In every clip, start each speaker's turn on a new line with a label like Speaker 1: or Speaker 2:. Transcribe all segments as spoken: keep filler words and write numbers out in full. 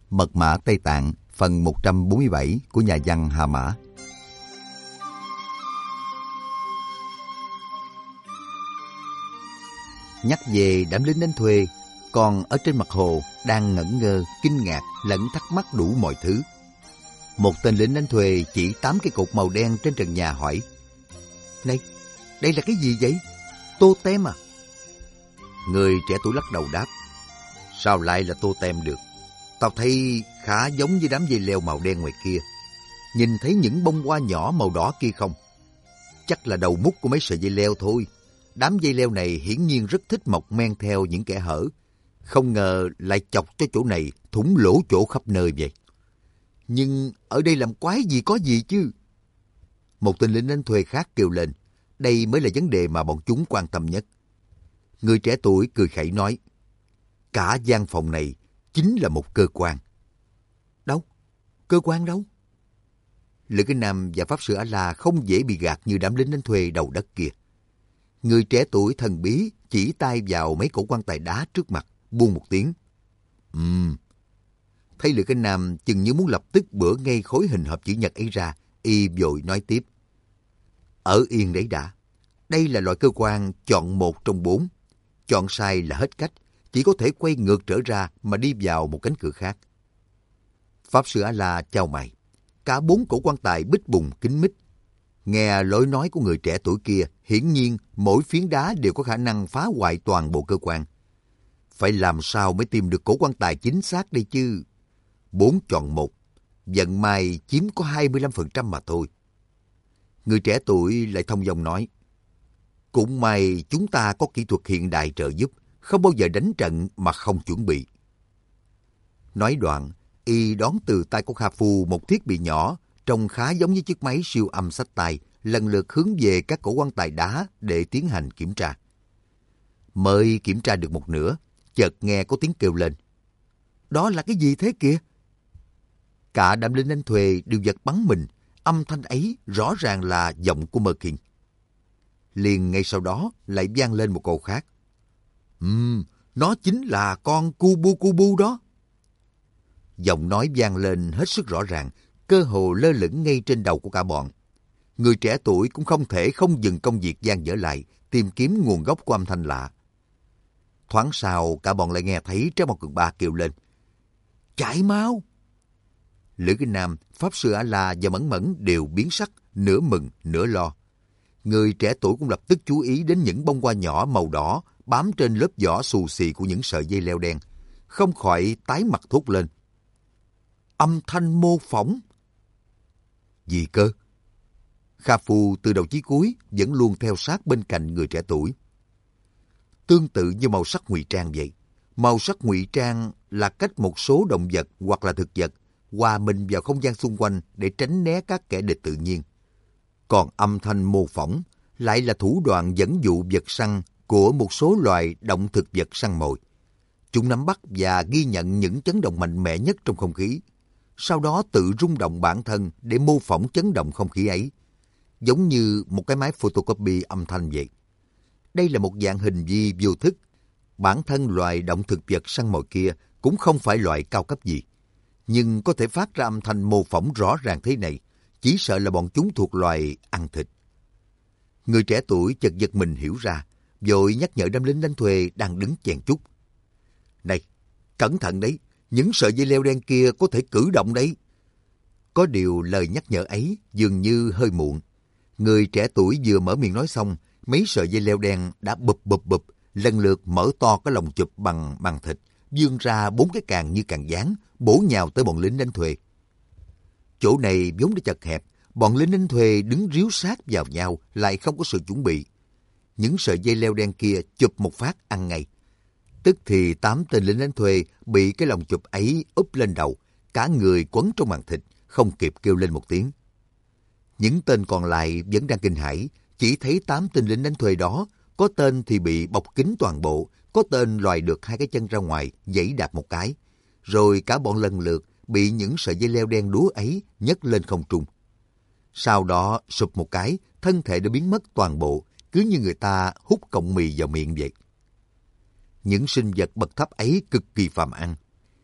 Speaker 1: Mật mã Tây Tạng phần một trăm bốn mươi bảy của nhà văn Hà Mã. Nhắc về đám lính đánh thuê, còn ở trên mặt hồ đang ngẩn ngơ, kinh ngạc lẫn thắc mắc đủ mọi thứ. Một tên lính đánh thuê chỉ tám cái cột màu đen trên trần nhà hỏi: Này, đây là cái gì vậy? Tô tem à? Người trẻ tuổi lắc đầu đáp: Sao lại là tô tem được? Tao thấy khá giống với đám dây leo màu đen ngoài kia. Nhìn thấy những bông hoa nhỏ màu đỏ kia không? Chắc là đầu mút của mấy sợi dây leo thôi. Đám dây leo này hiển nhiên rất thích mọc men theo những kẽ hở. Không ngờ lại chọc cho chỗ này thủng lỗ chỗ khắp nơi vậy. Nhưng ở đây làm quái gì có gì chứ? Một tên lính đánh thuê khác kêu lên. Đây mới là vấn đề mà bọn chúng quan tâm nhất. Người trẻ tuổi cười khẩy nói: Cả gian phòng này chính là một cơ quan. Đâu? Cơ quan đâu? Lữ Kinh Nam và Pháp Sư A-la không dễ bị gạt như đám lính đánh thuê đầu đất kia. Người trẻ tuổi thần bí chỉ tay vào mấy cổ quan tài đá trước mặt, buông một tiếng. Ừm. Thấy Lữ Kinh Nam chừng như muốn lập tức bữa ngay khối hình hộp chữ nhật ấy ra, y vội nói tiếp: Ở yên đấy đã. Đây là loại cơ quan chọn một trong bốn. Chọn sai là hết cách, chỉ có thể quay ngược trở ra mà đi vào một cánh cửa khác. Pháp Sư A-la chau mày. Cả bốn cổ quan tài bích bùng kín mít. Nghe lối nói của người trẻ tuổi kia, hiển nhiên mỗi phiến đá đều có khả năng phá hoại toàn bộ cơ quan. Phải làm sao mới tìm được cổ quan tài chính xác đây chứ? Bốn chọn một, vận may chiếm có hai mươi lăm phần trăm mà thôi. Người trẻ tuổi lại thông dong nói: Cũng may chúng ta có kỹ thuật hiện đại trợ giúp, không bao giờ đánh trận mà không chuẩn bị. Nói đoạn, y đón từ tay của Kha Phu một thiết bị nhỏ, trông khá giống như chiếc máy siêu âm xách tay, lần lượt hướng về các cổ quan tài đá để tiến hành kiểm tra. Mới kiểm tra được một nửa, chợt nghe có tiếng kêu lên: Đó là cái gì thế kìa? Cả đám lính đánh thuê đều giật bắn mình, âm thanh ấy rõ ràng là giọng của Mơ Kinh. Liền ngay sau đó lại vang lên một câu khác: Ừm, nó chính là con Kubu Kubu đó. Giọng nói vang lên hết sức rõ ràng, cơ hồ lơ lửng ngay trên đầu của cả bọn. Người trẻ tuổi cũng không thể không dừng công việc dang dở lại, tìm kiếm nguồn gốc của âm thanh lạ. Thoáng sau, cả bọn lại nghe thấy Trái Bao Cường Ba kêu lên: Chạy mau! Lữ Kinh Nam, Pháp Sư A-la và Mẫn Mẫn đều biến sắc, nửa mừng nửa lo. Người trẻ tuổi cũng lập tức chú ý đến những bông hoa nhỏ màu đỏ bám trên lớp vỏ xù xì của những sợi dây leo đen, không khỏi tái mặt thốt lên: Âm thanh mô phỏng! Gì cơ? Kha Phu từ đầu chí cuối vẫn luôn theo sát bên cạnh người trẻ tuổi. Tương tự như màu sắc ngụy trang vậy. Màu sắc ngụy trang là cách một số động vật hoặc là thực vật hòa mình vào không gian xung quanh để tránh né các kẻ địch tự nhiên. Còn âm thanh mô phỏng lại là thủ đoạn dẫn dụ vật săn của một số loài động thực vật săn mồi. Chúng nắm bắt và ghi nhận những chấn động mạnh mẽ nhất trong không khí, sau đó tự rung động bản thân để mô phỏng chấn động không khí ấy, giống như một cái máy photocopy âm thanh vậy. Đây là một dạng hình vi vô thức. Bản thân loài động thực vật săn mồi kia cũng không phải loại cao cấp gì, nhưng có thể phát ra âm thanh mô phỏng rõ ràng thế này, chỉ sợ là bọn chúng thuộc loài ăn thịt. Người trẻ tuổi chợt giật mình hiểu ra, vội nhắc nhở đám lính đánh thuê đang đứng chèn chúc: Này, cẩn thận đấy, những sợi dây leo đen kia có thể cử động đấy. Có điều lời nhắc nhở ấy dường như hơi muộn. Người trẻ tuổi vừa mở miệng nói xong, mấy sợi dây leo đen đã bụp bụp bụp, lần lượt mở to cái lồng chụp bằng bằng thịt, vươn ra bốn cái càng như càng gián, bổ nhào tới bọn lính đánh thuê. Chỗ này vốn đã chật hẹp, bọn lính đánh thuê đứng ríu sát vào nhau, lại không có sự chuẩn bị. Những sợi dây leo đen kia chụp một phát ăn ngay. Tức thì tám tên lính đánh thuê bị cái lồng chụp ấy úp lên đầu, cả người quấn trong màn thịt, không kịp kêu lên một tiếng. Những tên còn lại vẫn đang kinh hãi, chỉ thấy tám tên lính đánh thuê đó, có tên thì bị bọc kín toàn bộ, có tên lòi được hai cái chân ra ngoài, giãy đạp một cái, rồi cả bọn lần lượt bị những sợi dây leo đen đúa ấy nhấc lên không trung. Sau đó sụp một cái, thân thể đã biến mất toàn bộ, cứ như người ta hút cọng mì vào miệng vậy. Những sinh vật bậc thấp ấy cực kỳ phàm ăn.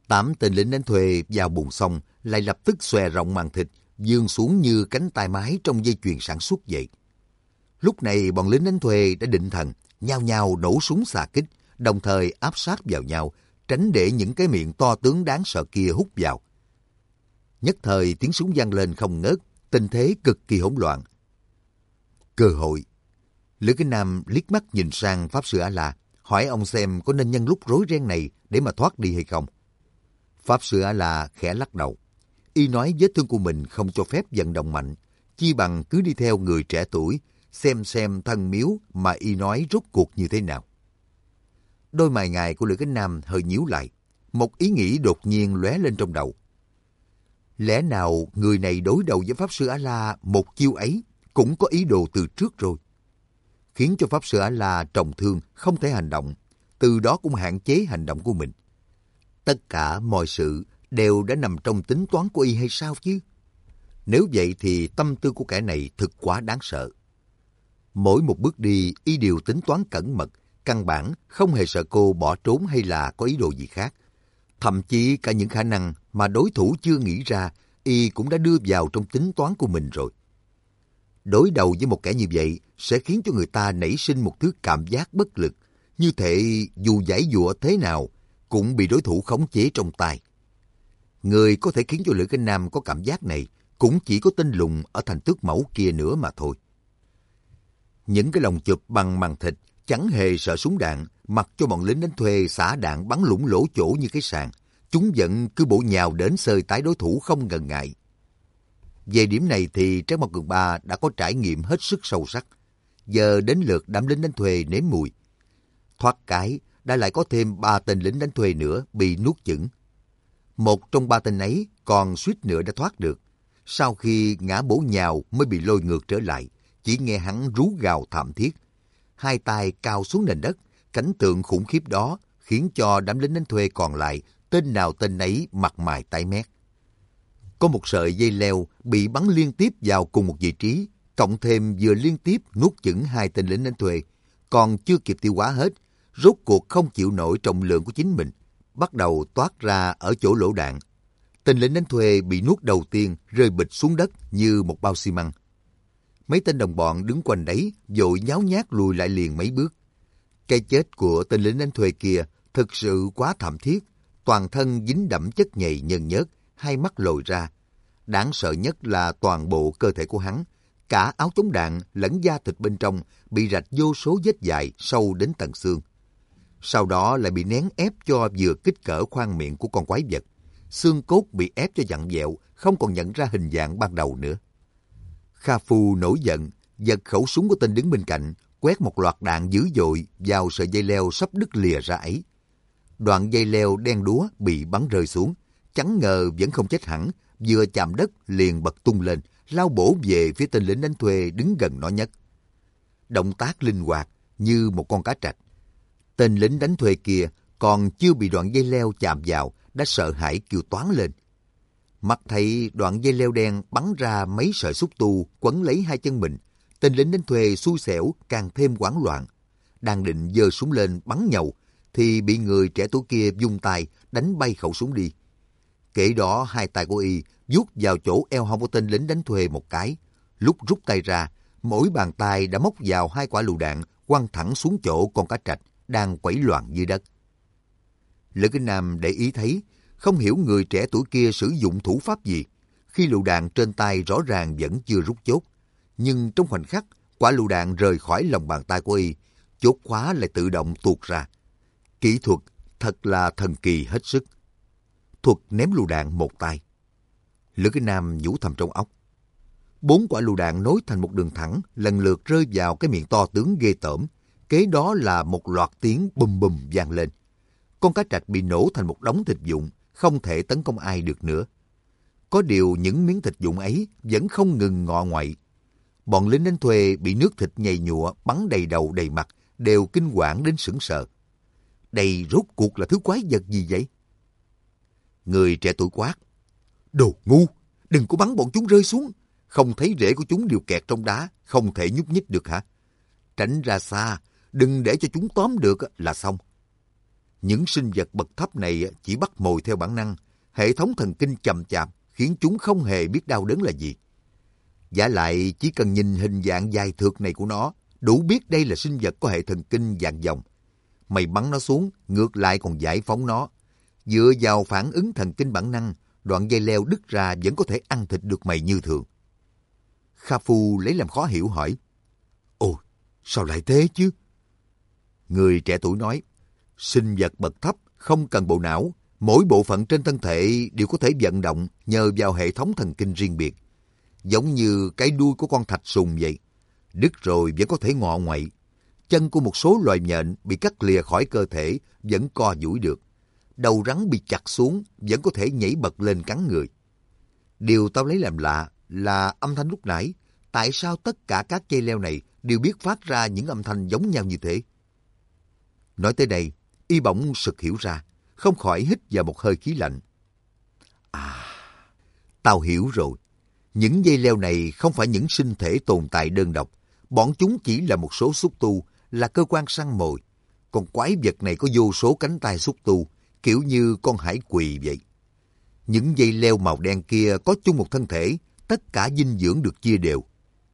Speaker 1: Tám tên lính đánh thuê vào bùn xong lại lập tức xòe rộng màn thịt, vươn xuống như cánh tay máy trong dây chuyền sản xuất vậy. Lúc này bọn lính đánh thuê đã định thần, nhao nhao nổ súng xạ kích, đồng thời áp sát vào nhau, tránh để những cái miệng to tướng đáng sợ kia hút vào. Nhất thời tiếng súng vang lên không ngớt, tình thế cực kỳ hỗn loạn. Cơ hội. Lữ Kính Nam liếc mắt nhìn sang Pháp Sư A-La, hỏi ông xem có nên nhân lúc rối ren này để mà thoát đi hay không. Pháp Sư A-La khẽ lắc đầu. Y nói vết thương của mình không cho phép vận động mạnh, chi bằng cứ đi theo người trẻ tuổi, xem xem thân miếu mà Y nói rốt cuộc như thế nào. Đôi mày ngài của Lữ Kính Nam hơi nhíu lại, một ý nghĩ đột nhiên lóe lên trong đầu. Lẽ nào người này đối đầu với Pháp Sư A-La một chiêu ấy cũng có ý đồ từ trước rồi, khiến cho Pháp Sư A-La trọng thương không thể hành động, từ đó cũng hạn chế hành động của mình. Tất cả mọi sự đều đã nằm trong tính toán của Y hay sao chứ? Nếu vậy thì tâm tư của kẻ này thực quá đáng sợ. Mỗi một bước đi Y đều tính toán cẩn mật, căn bản không hề sợ cô bỏ trốn hay là có ý đồ gì khác. Thậm chí cả những khả năng mà đối thủ chưa nghĩ ra, Y cũng đã đưa vào trong tính toán của mình rồi. Đối đầu với một kẻ như vậy sẽ khiến cho người ta nảy sinh một thứ cảm giác bất lực, như thể dù giãy giụa thế nào cũng bị đối thủ khống chế trong tay. Người có thể khiến cho Lữ Kính Nam có cảm giác này cũng chỉ có tên lùng ở thành Tước Mẫu kia nữa mà thôi. Những cái lồng chụp bằng màng thịt chẳng hề sợ súng đạn, mặc cho bọn lính đánh thuê xả đạn bắn lủng lỗ chỗ như cái sàn, chúng vẫn cứ bổ nhào đến xơi tái đối thủ không ngần ngại. Về điểm này thì Trác Mộc Cường Ba đã có trải nghiệm hết sức sâu sắc. Giờ đến lượt đám lính đánh thuê nếm mùi. Thoát cái, đã lại có thêm ba tên lính đánh thuê nữa bị nuốt chửng. Một trong ba tên ấy còn suýt nữa đã thoát được. Sau khi ngã bổ nhào mới bị lôi ngược trở lại, chỉ nghe hắn rú gào thảm thiết. Hai tay cao xuống nền đất, cảnh tượng khủng khiếp đó khiến cho đám lính đánh thuê còn lại tên nào tên ấy mặt mày tái mét. Có một sợi dây leo bị bắn liên tiếp vào cùng một vị trí, cộng thêm vừa liên tiếp nuốt chửng hai tên lính đánh thuê, còn chưa kịp tiêu hóa hết, rốt cuộc không chịu nổi trọng lượng của chính mình, bắt đầu toát ra ở chỗ lỗ đạn. Tên lính đánh thuê bị nuốt đầu tiên rơi bịch xuống đất như một bao xi măng. Mấy tên đồng bọn đứng quanh đấy vội nháo nhác lùi lại liền mấy bước. Cái chết của tên lính đánh thuê kia thực sự quá thảm thiết, toàn thân dính đẫm chất nhầy nhờn nhớt, hai mắt lồi ra. Đáng sợ nhất là toàn bộ cơ thể của hắn, cả áo chống đạn lẫn da thịt bên trong bị rạch vô số vết dài sâu đến tận xương. Sau đó lại bị nén ép cho vừa kích cỡ khoang miệng của con quái vật. Xương cốt bị ép cho vặn vẹo, không còn nhận ra hình dạng ban đầu nữa. Kha Phu nổi giận, giật khẩu súng của tên đứng bên cạnh, quét một loạt đạn dữ dội vào sợi dây leo sắp đứt lìa ra ấy. Đoạn dây leo đen đúa bị bắn rơi xuống, chẳng ngờ vẫn không chết hẳn, vừa chạm đất liền bật tung lên, lao bổ về phía tên lính đánh thuê đứng gần nó nhất. Động tác linh hoạt như một con cá trạch. Tên lính đánh thuê kia còn chưa bị đoạn dây leo chạm vào đã sợ hãi kêu toáng lên. Mắt thấy đoạn dây leo đen bắn ra mấy sợi xúc tu quấn lấy hai chân mình, tên lính đánh thuê xui xẻo càng thêm hoảng loạn. Đang định giơ súng lên bắn nhầu thì bị người trẻ tuổi kia vung tay đánh bay khẩu súng đi. Kể đó hai tay của y vuốt vào chỗ eo hông của tên lính đánh thuê một cái. Lúc rút tay ra, mỗi bàn tay đã móc vào hai quả lựu đạn quăng thẳng xuống chỗ con cá trạch đang quẩy loạn dưới đất. Lữ Kính Nam để ý thấy, không hiểu người trẻ tuổi kia sử dụng thủ pháp gì. Khi lựu đạn trên tay rõ ràng vẫn chưa rút chốt, nhưng trong khoảnh khắc quả lựu đạn rời khỏi lòng bàn tay của y, chốt khóa lại tự động tuột ra. Kỹ thuật thật là thần kỳ hết sức. Thuật ném lựu đạn một tay. Lữ Kính Nam nhủ thầm trong óc. Bốn quả lựu đạn nối thành một đường thẳng, lần lượt rơi vào cái miệng to tướng ghê tởm. Kế đó là một loạt tiếng bùm bùm vang lên. Con cá trạch bị nổ thành một đống thịt vụn, không thể tấn công ai được nữa. Có điều những miếng thịt vụn ấy vẫn không ngừng ngọ ngoại. Bọn lính đánh thuê bị nước thịt nhầy nhụa bắn đầy đầu đầy mặt, đều kinh hoảng đến sững sờ. Đây rốt cuộc là thứ quái vật gì vậy? Người trẻ tuổi quát. Đồ ngu, đừng có bắn bọn chúng rơi xuống. Không thấy rễ của chúng đều kẹt trong đá, không thể nhúc nhích được hả? Tránh ra xa, đừng để cho chúng tóm được là xong. Những sinh vật bậc thấp này chỉ bắt mồi theo bản năng, hệ thống thần kinh chậm chạp khiến chúng không hề biết đau đớn là gì. Vả lại chỉ cần nhìn hình dạng dài thượt này của nó, đủ biết đây là sinh vật có hệ thần kinh dạng dòng. Mày bắn nó xuống, ngược lại còn giải phóng nó. Dựa vào phản ứng thần kinh bản năng, đoạn dây leo đứt ra vẫn có thể ăn thịt được mày như thường. Kha Phu lấy làm khó hiểu hỏi, ồ, sao lại thế chứ? Người trẻ tuổi nói, sinh vật bậc thấp không cần bộ não, mỗi bộ phận trên thân thể đều có thể vận động nhờ vào hệ thống thần kinh riêng biệt. Giống như cái đuôi của con thạch sùng vậy, đứt rồi vẫn có thể ngọ nguậy. Chân của một số loài nhện bị cắt lìa khỏi cơ thể vẫn co duỗi được. Đầu rắn bị chặt xuống vẫn có thể nhảy bật lên cắn người. Điều tao lấy làm lạ là âm thanh lúc nãy. Tại sao tất cả các dây leo này đều biết phát ra những âm thanh giống nhau như thế? Nói tới đây, y bỗng sực hiểu ra, không khỏi hít vào một hơi khí lạnh. À, tao hiểu rồi. Những dây leo này không phải những sinh thể tồn tại đơn độc. Bọn chúng chỉ là một số xúc tu, là cơ quan săn mồi. Còn quái vật này có vô số cánh tay xúc tu, kiểu như con hải quỳ vậy. Những dây leo màu đen kia có chung một thân thể, tất cả dinh dưỡng được chia đều.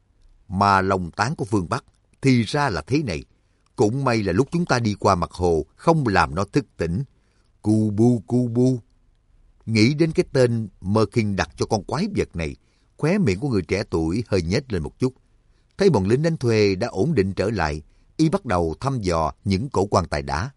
Speaker 1: Mà lòng tán của phương Bắc thì ra là thế này. Cũng may là lúc chúng ta đi qua mặt hồ không làm nó thức tỉnh. Cu bu cu bu. Nghĩ đến cái tên Mơ Kinh đặt cho con quái vật này, khóe miệng của người trẻ tuổi hơi nhếch lên một chút. Thấy bọn lính đánh thuê đã ổn định trở lại, y bắt đầu thăm dò những cổ quan tài đá.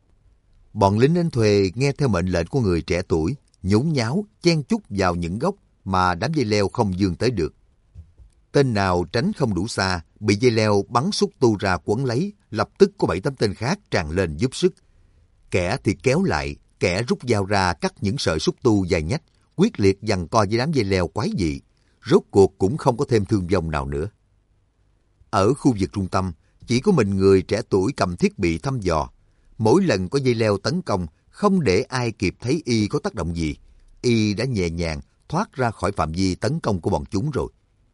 Speaker 1: Bọn lính đánh thuê nghe theo mệnh lệnh của người trẻ tuổi, nhốn nháo chen chúc vào những gốc mà đám dây leo không vươn tới được. Tên nào tránh không đủ xa, bị dây leo bắn xúc tu ra quấn lấy, lập tức có bảy tám tên khác tràn lên giúp sức. Kẻ thì kéo lại, kẻ rút dao ra cắt những sợi xúc tu dài nhách, quyết liệt giằng co với đám dây leo quái dị. Rốt cuộc cũng không có thêm thương vong nào nữa. Ở khu vực trung tâm, chỉ có mình người trẻ tuổi cầm thiết bị thăm dò. Mỗi lần có dây leo tấn công, không để ai kịp thấy y có tác động gì, y đã nhẹ nhàng thoát ra khỏi phạm vi tấn công của bọn chúng rồi.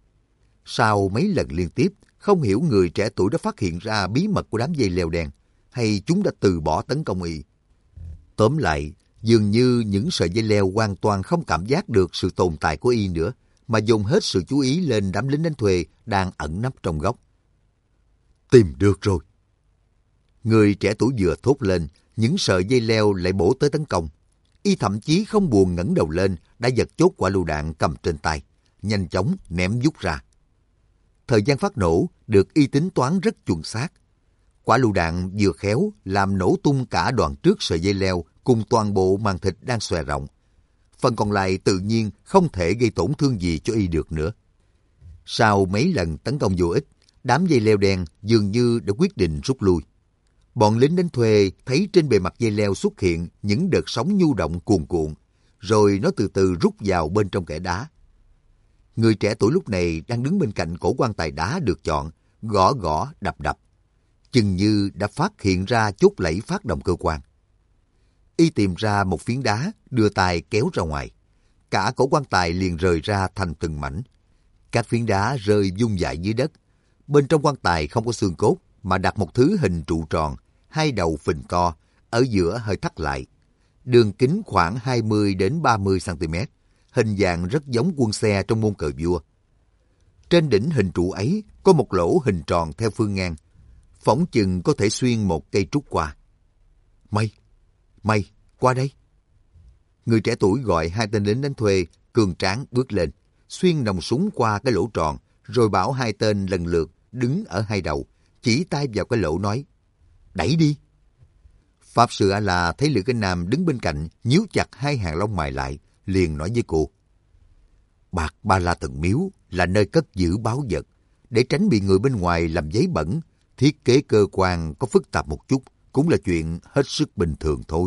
Speaker 1: Sau mấy lần liên tiếp, không hiểu người trẻ tuổi đã phát hiện ra bí mật của đám dây leo đen, hay chúng đã từ bỏ tấn công y. Tóm lại, dường như những sợi dây leo hoàn toàn không cảm giác được sự tồn tại của y nữa, mà dồn hết sự chú ý lên đám lính đánh thuê đang ẩn nấp trong góc. Tìm được rồi. Người trẻ tuổi vừa thốt lên, những sợi dây leo lại bổ tới tấn công. Y thậm chí không buồn ngẩng đầu lên, đã giật chốt quả lựu đạn cầm trên tay, nhanh chóng ném vút ra. Thời gian phát nổ được y tính toán rất chuẩn xác. Quả lựu đạn vừa khéo làm nổ tung cả đoạn trước sợi dây leo cùng toàn bộ màng thịt đang xòe rộng. Phần còn lại tự nhiên không thể gây tổn thương gì cho y được nữa. Sau mấy lần tấn công vô ích, đám dây leo đen dường như đã quyết định rút lui. Bọn lính đánh thuê thấy trên bề mặt dây leo xuất hiện những đợt sóng nhu động cuồn cuộn, rồi nó từ từ rút vào bên trong kẽ đá. Người trẻ tuổi lúc này đang đứng bên cạnh cổ quan tài đá được chọn, gõ gõ đập đập. Chừng như đã phát hiện ra chốt lẫy phát động cơ quan. Y tìm ra một phiến đá, đưa tay kéo ra ngoài. Cả cổ quan tài liền rời ra thành từng mảnh. Các phiến đá rơi vung vãi dưới đất. Bên trong quan tài không có xương cốt, mà đặt một thứ hình trụ tròn, hai đầu phình to, ở giữa hơi thắt lại. Đường kính khoảng hai mươi đến ba mươi xăng ti mét, hình dạng rất giống quân xe trong môn cờ vua. Trên đỉnh hình trụ ấy có một lỗ hình tròn theo phương ngang, phỏng chừng có thể xuyên một cây trúc qua. Mày, mày, qua đây. Người trẻ tuổi gọi hai tên lính đánh thuê, cường tráng bước lên, xuyên nòng súng qua cái lỗ tròn, rồi bảo hai tên lần lượt đứng ở hai đầu, chỉ tay vào cái lỗ nói, đẩy đi. Pháp sư A-la thấy Lữ Cái Nam đứng bên cạnh, nhíu chặt hai hàng lông mày lại, liền nói với cô, Bạc Ba La Thần Miếu là nơi cất giữ báu vật, để tránh bị người bên ngoài làm giấy bẩn, thiết kế cơ quan có phức tạp một chút, cũng là chuyện hết sức bình thường thôi.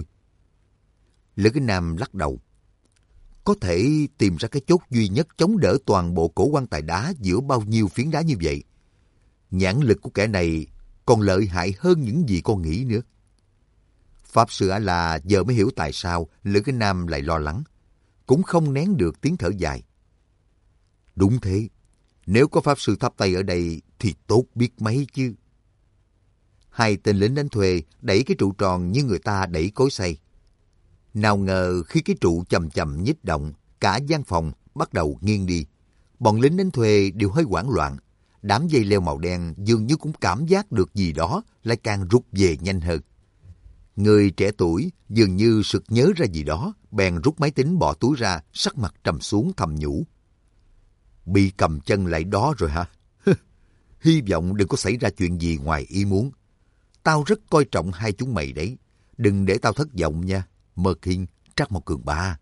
Speaker 1: Lữ Cái Nam lắc đầu, có thể tìm ra cái chốt duy nhất chống đỡ toàn bộ cổ quan tài đá giữa bao nhiêu phiến đá như vậy. Nhãn lực của kẻ này còn lợi hại hơn những gì con nghĩ nữa. Pháp sư A-la giờ mới hiểu tại sao Lữ Cái Nam lại lo lắng, cũng không nén được tiếng thở dài. Đúng thế, nếu có pháp sư thắp tay ở đây thì tốt biết mấy chứ. Hai tên lính đánh thuê đẩy cái trụ tròn như người ta đẩy cối xay. Nào ngờ khi cái trụ chậm chậm nhích động, cả gian phòng bắt đầu nghiêng đi. Bọn lính đánh thuê đều hơi hoảng loạn. Đám dây leo màu đen dường như cũng cảm giác được gì đó, lại càng rút về nhanh hơn. Người trẻ tuổi dường như sực nhớ ra gì đó, bèn rút máy tính bỏ túi ra, sắc mặt trầm xuống thầm nhủ. Bị cầm chân lại đó rồi hả? Hy vọng đừng có xảy ra chuyện gì ngoài ý muốn. Tao rất coi trọng hai chúng mày đấy. Đừng để tao thất vọng nha. Merkin, Trác Mộc Cường ba.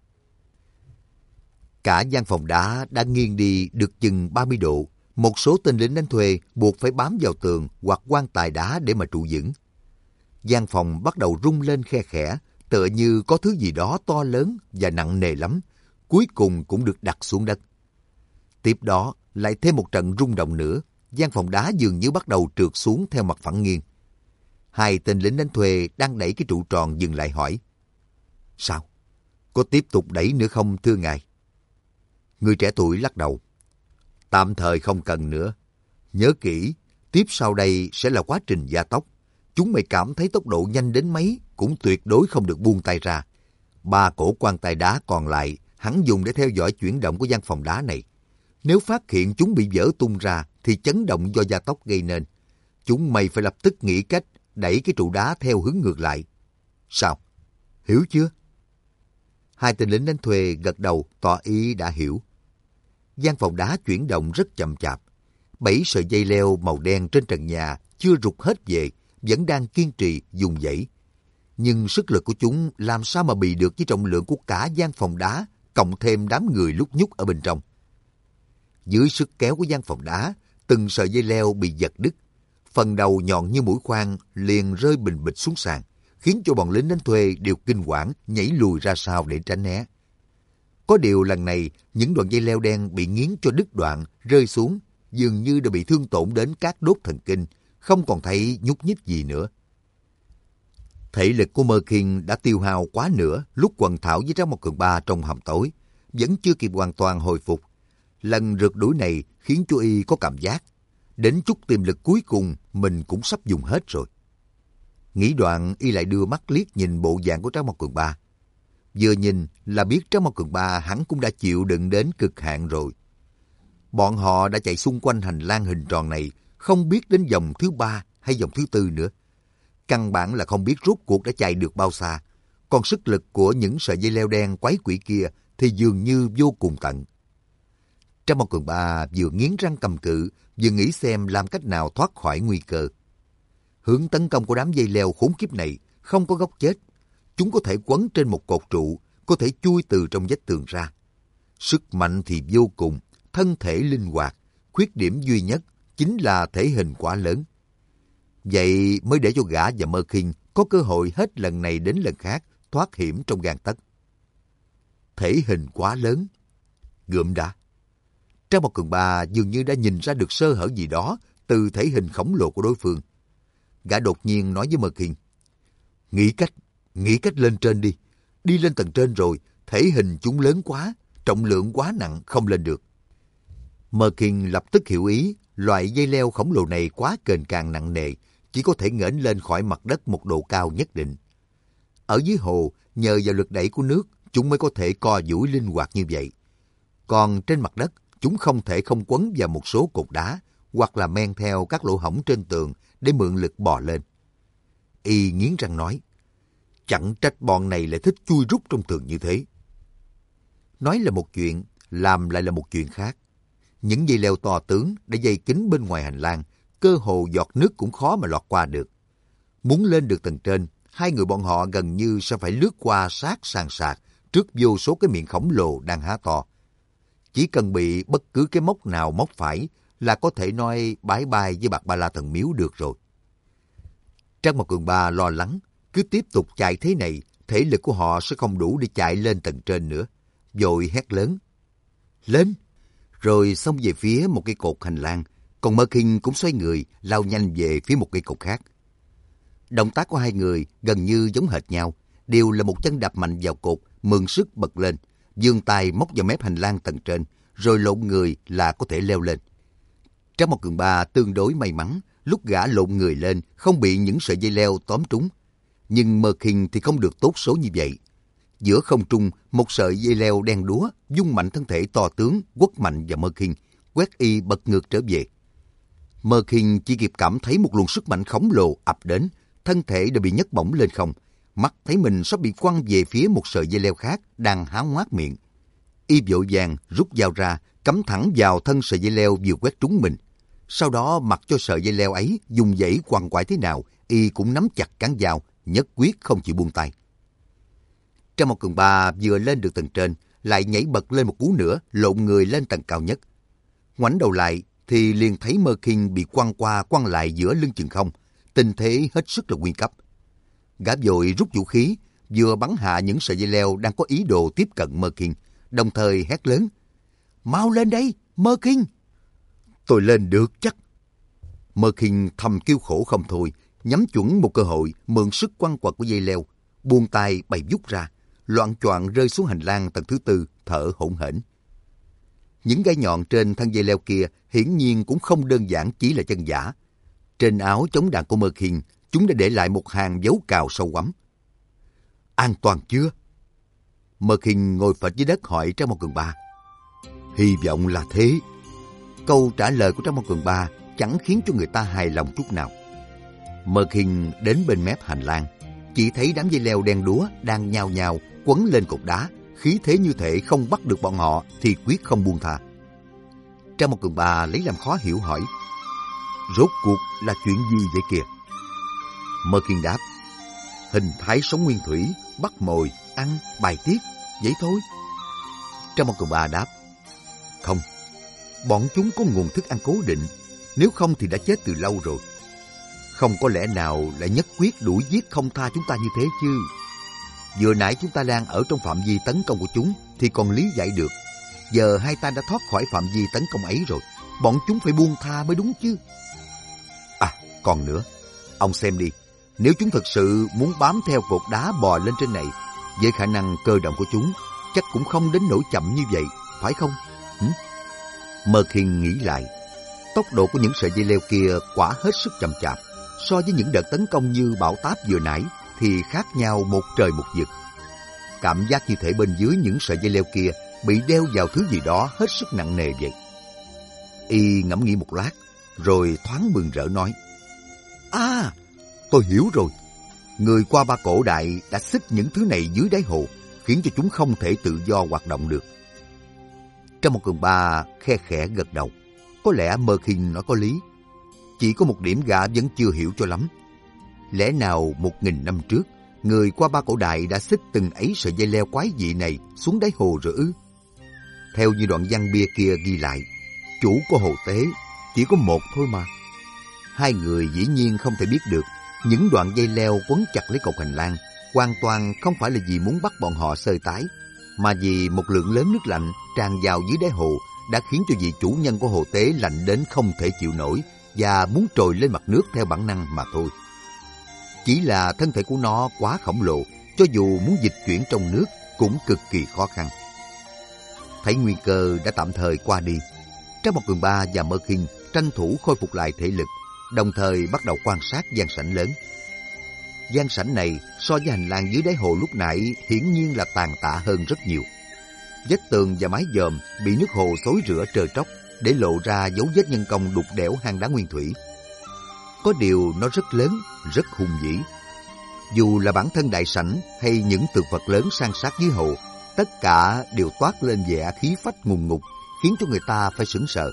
Speaker 1: Cả gian phòng đá đã nghiêng đi được chừng ba mươi độ. Một số tên lính đánh thuê buộc phải bám vào tường hoặc quan tài đá để mà trụ vững. Gian phòng bắt đầu rung lên khe khẽ, tựa như có thứ gì đó to lớn và nặng nề lắm, cuối cùng cũng được đặt xuống đất. Tiếp đó lại thêm một trận rung động nữa, gian phòng đá dường như bắt đầu trượt xuống theo mặt phẳng nghiêng. Hai tên lính đánh thuê đang đẩy cái trụ tròn dừng lại hỏi. Sao? Có tiếp tục đẩy nữa không thưa ngài? Người trẻ tuổi lắc đầu. Tạm thời không cần nữa. Nhớ kỹ, tiếp sau đây sẽ là quá trình gia tốc. Chúng mày cảm thấy tốc độ nhanh đến mấy cũng tuyệt đối không được buông tay ra. Ba cổ quan tài đá còn lại hắn dùng để theo dõi chuyển động của gian phòng đá này. Nếu phát hiện chúng bị vỡ tung ra thì chấn động do gia tốc gây nên. Chúng mày phải lập tức nghĩ cách đẩy cái trụ đá theo hướng ngược lại. Sao? Hiểu chưa? Hai tên lính đánh thuê gật đầu tỏ ý đã hiểu. Gian phòng đá chuyển động rất chậm chạp. Bảy sợi dây leo màu đen trên trần nhà chưa rụt hết về, vẫn đang kiên trì dùng dãy. Nhưng sức lực của chúng làm sao mà bì được với trọng lượng của cả gian phòng đá, cộng thêm đám người lúc nhúc ở bên trong. Dưới sức kéo của gian phòng đá, từng sợi dây leo bị giật đứt. Phần đầu nhọn như mũi khoan liền rơi bình bịch xuống sàn, khiến cho bọn lính đánh thuê đều kinh hoảng nhảy lùi ra sau để tránh né. Có điều lần này, những đoạn dây leo đen bị nghiến cho đứt đoạn, rơi xuống, dường như đã bị thương tổn đến các đốt thần kinh, không còn thấy nhúc nhích gì nữa. Thể lực của Merkin đã tiêu hao quá nửa lúc quần thảo với Trác Mộc Cường ba trong hầm tối, vẫn chưa kịp hoàn toàn hồi phục. Lần rượt đuổi này khiến cho y có cảm giác, đến chút tiềm lực cuối cùng mình cũng sắp dùng hết rồi. Nghĩ đoạn y lại đưa mắt liếc nhìn bộ dạng của Trác Mộc Cường ba. Vừa nhìn là biết Trác Mộc Cường ba hắn cũng đã chịu đựng đến cực hạn rồi. Bọn họ đã chạy xung quanh hành lang hình tròn này, không biết đến vòng thứ ba hay vòng thứ tư nữa. Căn bản là không biết rốt cuộc đã chạy được bao xa. Còn sức lực của những sợi dây leo đen quái quỷ kia thì dường như vô cùng tận. Trác Mộc Cường ba vừa nghiến răng cầm cự, vừa nghĩ xem làm cách nào thoát khỏi nguy cơ. Hướng tấn công của đám dây leo khốn kiếp này không có góc chết. Chúng có thể quấn trên một cột trụ, có thể chui từ trong vách tường ra. Sức mạnh thì vô cùng, thân thể linh hoạt, khuyết điểm duy nhất chính là thể hình quá lớn. Vậy mới để cho gã và Merkin có cơ hội hết lần này đến lần khác thoát hiểm trong gang tấc. Thể hình quá lớn. Gượm đã. Trác Mộc Cường ba dường như đã nhìn ra được sơ hở gì đó từ thể hình khổng lồ của đối phương. Gã đột nhiên nói với Merkin. Nghĩ cách, nghĩ cách lên trên đi. Đi lên tầng trên rồi, thể hình chúng lớn quá, trọng lượng quá nặng, không lên được. Merkin lập tức hiểu ý, loại dây leo khổng lồ này quá kềnh càng nặng nề, chỉ có thể ngẩng lên khỏi mặt đất một độ cao nhất định. Ở dưới hồ, nhờ vào lực đẩy của nước, chúng mới có thể co duỗi linh hoạt như vậy. Còn trên mặt đất, chúng không thể không quấn vào một số cột đá, hoặc là men theo các lỗ hổng trên tường để mượn lực bò lên. Y nghiến răng nói, chẳng trách bọn này lại thích chui rút trong tường như thế. Nói là một chuyện, làm lại là một chuyện khác. Những dây leo to tướng đã dây kín bên ngoài hành lang, cơ hồ giọt nước cũng khó mà lọt qua được. Muốn lên được tầng trên, hai người bọn họ gần như sẽ phải lướt qua sát sàn sạt trước vô số cái miệng khổng lồ đang há to. Chỉ cần bị bất cứ cái móc nào móc phải là có thể nói bye bye với Bạc Ba La Thần Miếu được rồi. Trác Mộc Cường ba lo lắng, cứ tiếp tục chạy thế này, thể lực của họ sẽ không đủ để chạy lên tầng trên nữa. Vội hét lớn, lên! Rồi xông về phía một cây cột hành lang, còn Merkin cũng xoay người, lao nhanh về phía một cây cột khác. Động tác của hai người gần như giống hệt nhau, đều là một chân đạp mạnh vào cột, mượn sức bật lên, giương tay móc vào mép hành lang tầng trên, rồi lộn người là có thể leo lên. Trác Mộc Cường ba tương đối may mắn, lúc gã lộn người lên không bị những sợi dây leo tóm trúng. Nhưng Mơ Kinh thì không được tốt số như vậy. Giữa không trung, một sợi dây leo đen đúa vung mạnh thân thể to tướng quất mạnh vào Mơ Kinh, quét y bật ngược trở về. Mơ Kinh chỉ kịp cảm thấy một luồng sức mạnh khổng lồ ập đến, thân thể đã bị nhấc bổng lên không, mắt thấy mình sắp bị quăng về phía một sợi dây leo khác đang há ngoác miệng. Y vội vàng rút dao ra, cắm thẳng vào thân sợi dây leo vừa quét trúng mình. Sau đó mặc cho sợi dây leo ấy dùng dãy quằn quại thế nào, y cũng nắm chặt cán dao, nhất quyết không chịu buông tay. Trong một cường ba vừa lên được tầng trên, lại nhảy bật lên một cú nữa, lộn người lên tầng cao nhất. Ngoảnh đầu lại thì liền thấy Mơ Kinh bị quăng qua quăng lại giữa lưng chừng không, tình thế hết sức là nguy cấp. Gã vội rút vũ khí, vừa bắn hạ những sợi dây leo đang có ý đồ tiếp cận Mơ Kinh, đồng thời hét lớn: "Mau lên đây, Mơ Kinh!" "Tôi lên được chắc." Mơ Kinh thầm kêu khổ không thôi, nhắm chuẩn một cơ hội mượn sức quăng quật của dây leo, buông tay bày vút ra, loạng choạng rơi xuống hành lang tầng thứ tư, thở hổn hển. Những gai nhọn trên thân dây leo kia hiển nhiên cũng không đơn giản chỉ là chân giả. Trên áo chống đạn của Mơ Kinh, chúng đã để lại một hàng dấu cào sâu quắm. "An toàn chưa?" Mơ Kinh ngồi phịch dưới đất hỏi Trang Môn Cường Ba. "Hy vọng là thế." Câu trả lời của Trang Môn Cường Ba chẳng khiến cho người ta hài lòng chút nào. Mơ Kinh đến bên mép hành lang, chỉ thấy đám dây leo đen đúa đang nhao nhao quấn lên cột đá, khí thế như thể không bắt được bọn họ thì quyết không buông tha. Trang Môn Cường Ba lấy làm khó hiểu hỏi: "Rốt cuộc là chuyện gì vậy kìa?" Mơ Kinh đáp: "Hình thái sống nguyên thủy, bắt mồi, ăn, bài tiết, vậy thôi." Trang Môn Cường Ba đáp: "Không, bọn chúng có nguồn thức ăn cố định, nếu không thì đã chết từ lâu rồi. Không có lẽ nào lại nhất quyết đuổi giết không tha chúng ta như thế chứ. Vừa nãy chúng ta đang ở trong phạm vi tấn công của chúng thì còn lý giải được. Giờ hai ta đã thoát khỏi phạm vi tấn công ấy rồi, bọn chúng phải buông tha mới đúng chứ. À, còn nữa, ông xem đi, nếu chúng thực sự muốn bám theo cột đá bò lên trên này, với khả năng cơ động của chúng, chắc cũng không đến nỗi chậm như vậy, phải không?" Hử? Mơ Kinh nghĩ lại, tốc độ của những sợi dây leo kia quả hết sức chậm chạp. So với những đợt tấn công như bão táp vừa nãy thì khác nhau một trời một vực. Cảm giác như thể bên dưới những sợi dây leo kia bị đeo vào thứ gì đó hết sức nặng nề vậy. Y ngẫm nghĩ một lát, rồi thoáng mừng rỡ nói: "À, tôi hiểu rồi. Người qua Ba Cổ Đại đã xích những thứ này dưới đáy hồ, khiến cho chúng không thể tự do hoạt động được." Trong một Cường Ba khe khẽ gật đầu. Có lẽ Mơ Kinh nói có lý. Chỉ có một điểm gã vẫn chưa hiểu cho lắm. Lẽ nào một nghìn năm trước, người qua Ba Cổ Đại đã xích từng ấy sợi dây leo quái dị này xuống đáy hồ rồi ư? Theo như đoạn văn bia kia ghi lại, chủ của hồ tế chỉ có một thôi mà. Hai người dĩ nhiên không thể biết được những đoạn dây leo quấn chặt lấy cột hành lang hoàn toàn không phải là vì muốn bắt bọn họ sơi tái, mà vì một lượng lớn nước lạnh tràn vào dưới đáy hồ đã khiến cho vị chủ nhân của hồ tế lạnh đến không thể chịu nổi và muốn trồi lên mặt nước theo bản năng mà thôi. Chỉ là thân thể của nó quá khổng lồ, cho dù muốn dịch chuyển trong nước cũng cực kỳ khó khăn. Thấy nguy cơ đã tạm thời qua đi, Trang Môn Cường Ba và Mơ Kinh tranh thủ khôi phục lại thể lực, đồng thời bắt đầu quan sát gian sảnh lớn. Gian sảnh này so với hành lang dưới đáy hồ lúc nãy hiển nhiên là tàn tạ hơn rất nhiều. Vách tường và mái dòm bị nước hồ xối rửa trơ tróc, để lộ ra dấu vết nhân công đục đẽo hang đá nguyên thủy. Có điều nó rất lớn, rất hùng vĩ. Dù là bản thân đại sảnh hay những tượng Phật lớn san sát dưới hồ, tất cả đều toát lên vẻ khí phách ngùng ngục, khiến cho người ta phải sửng sợ.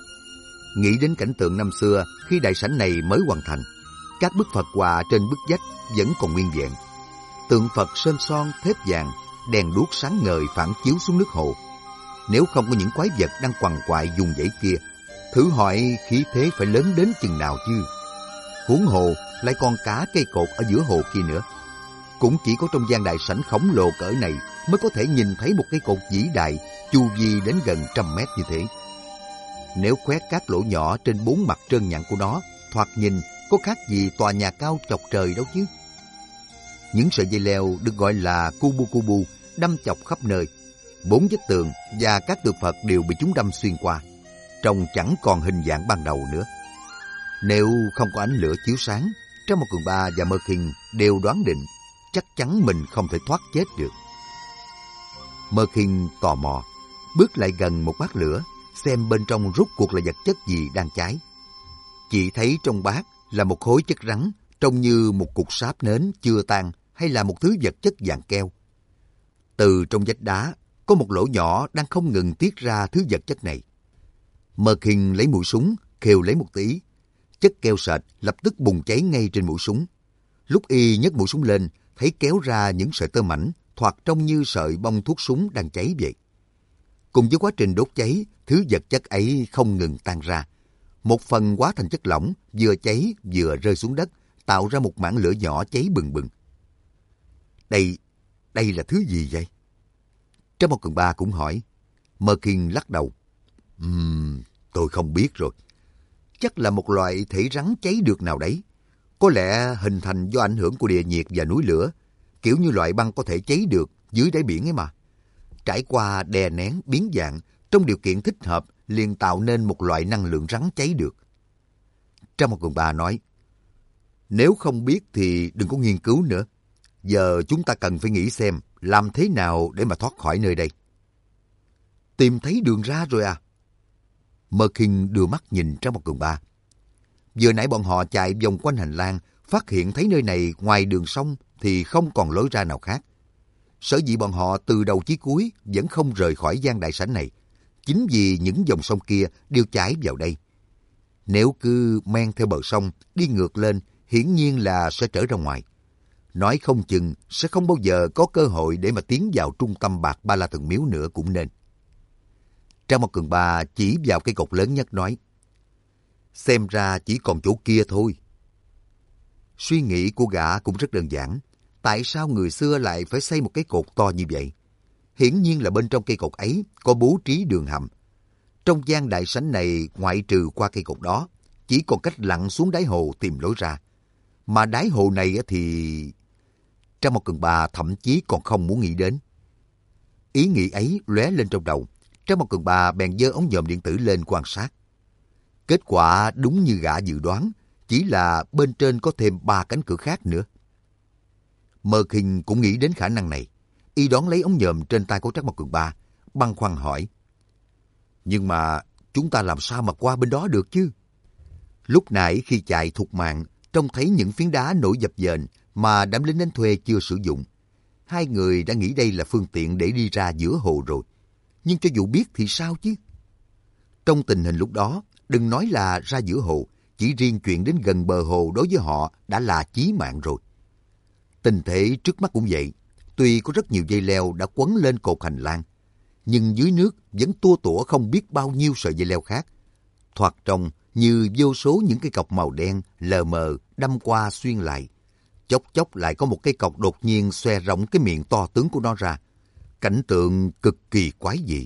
Speaker 1: Nghĩ đến cảnh tượng năm xưa khi đại sảnh này mới hoàn thành, các bức Phật hòa trên bức vách vẫn còn nguyên vẹn. Tượng Phật sơn son thép vàng, đèn đuốc sáng ngời phản chiếu xuống nước hồ. Nếu không có những quái vật đang quằn quại dùng dãy kia, thử hỏi khí thế phải lớn đến chừng nào chứ. Huống hồ lại còn cả cây cột ở giữa hồ kia nữa. Cũng chỉ có trong gian đại sảnh khổng lồ cỡ này mới có thể nhìn thấy một cây cột vĩ đại chu vi đến gần trăm mét như thế. Nếu khoét các lỗ nhỏ trên bốn mặt trơn nhẵn của nó, thoạt nhìn có khác gì tòa nhà cao chọc trời đâu chứ. Những sợi dây leo được gọi là cubu cubu đâm chọc khắp nơi. Bốn vách tường và các tượng Phật đều bị chúng đâm xuyên qua, trông chẳng còn hình dạng ban đầu nữa. Nếu không có ánh lửa chiếu sáng, Trang Một Cường Ba và Mơ Kinh đều đoán định chắc chắn mình không thể thoát chết được. Mơ Kinh tò mò, bước lại gần một bát lửa, xem bên trong rốt cuộc là vật chất gì đang cháy. Chỉ thấy trong bát là một khối chất rắn, trông như một cục sáp nến chưa tan hay là một thứ vật chất dạng keo. Từ trong vách đá, có một lỗ nhỏ đang không ngừng tiết ra thứ vật chất này. Mơ Kinh lấy mũi súng, khều lấy một tí. Chất keo sệt lập tức bùng cháy ngay trên mũi súng. Lúc y nhấc mũi súng lên, thấy kéo ra những sợi tơ mảnh, thoạt trông như sợi bông thuốc súng đang cháy vậy. Cùng với quá trình đốt cháy, thứ vật chất ấy không ngừng tan ra. Một phần hóa thành chất lỏng, vừa cháy vừa rơi xuống đất, tạo ra một mảng lửa nhỏ cháy bừng bừng. Đây, đây là thứ gì vậy? Trang Một Cường Ba cũng hỏi. Mơ Kinh lắc đầu. Ừm, tôi không biết rồi. Chắc là một loại thể rắn cháy được nào đấy. Có lẽ hình thành do ảnh hưởng của địa nhiệt và núi lửa, kiểu như loại băng có thể cháy được dưới đáy biển ấy mà. Trải qua đè nén biến dạng, trong điều kiện thích hợp liền tạo nên một loại năng lượng rắn cháy được. Trang Một Cường Ba nói, nếu không biết thì đừng có nghiên cứu nữa. Giờ chúng ta cần phải nghĩ xem làm thế nào để mà thoát khỏi nơi đây. Tìm thấy đường ra rồi à? Mơ Kinh đưa mắt nhìn Trang Một Cường Ba. Vừa nãy bọn họ chạy vòng quanh hành lang, phát hiện thấy nơi này ngoài đường sông thì không còn lối ra nào khác. Sở dĩ bọn họ từ đầu chí cuối vẫn không rời khỏi gian đại sảnh này, chính vì những dòng sông kia đều chảy vào đây. Nếu cứ men theo bờ sông, đi ngược lên, hiển nhiên là sẽ trở ra ngoài. Nói không chừng sẽ không bao giờ có cơ hội để mà tiến vào trung tâm Bạc Ba La Thần Miếu nữa cũng nên. Trang Một Cường Ba chỉ vào cây cột lớn nhất nói, xem ra chỉ còn chỗ kia thôi. Suy nghĩ của gã cũng rất đơn giản. Tại sao người xưa lại phải xây một cái cột to như vậy? Hiển nhiên là bên trong cây cột ấy có bố trí đường hầm. Trong gian đại sảnh này, ngoại trừ qua cây cột đó, chỉ còn cách lặn xuống đáy hồ tìm lối ra. Mà đáy hồ này thì... Trang Một Cường Ba thậm chí còn không muốn nghĩ đến. Ý nghĩ ấy lóe lên trong đầu. Trang Một Cường Ba bèn giơ ống nhòm điện tử lên quan sát. Kết quả đúng như gã dự đoán, chỉ là bên trên có thêm ba cánh cửa khác nữa. Mơ Kinh cũng nghĩ đến khả năng này. Y đón lấy ống nhòm trên tay của Trang Một Cường Ba, băn khoăn hỏi. Nhưng mà chúng ta làm sao mà qua bên đó được chứ? Lúc nãy khi chạy thục mạng, trông thấy những phiến đá nổi dập dềnh mà đám lính đánh thuê chưa sử dụng. Hai người đã nghĩ đây là phương tiện để đi ra giữa hồ rồi. Nhưng cho dù biết thì sao chứ? Trong tình hình lúc đó, đừng nói là ra giữa hồ, chỉ riêng chuyện đến gần bờ hồ đối với họ đã là chí mạng rồi. Tình thế trước mắt cũng vậy. Tuy có rất nhiều dây leo đã quấn lên cột hành lang, nhưng dưới nước vẫn tua tủa không biết bao nhiêu sợi dây leo khác. Thoạt trông như vô số những cây cọc màu đen lờ mờ đâm qua xuyên lại. Chốc chốc lại có một cây cọc đột nhiên xòe rộng cái miệng to tướng của nó ra. Cảnh tượng cực kỳ quái dị.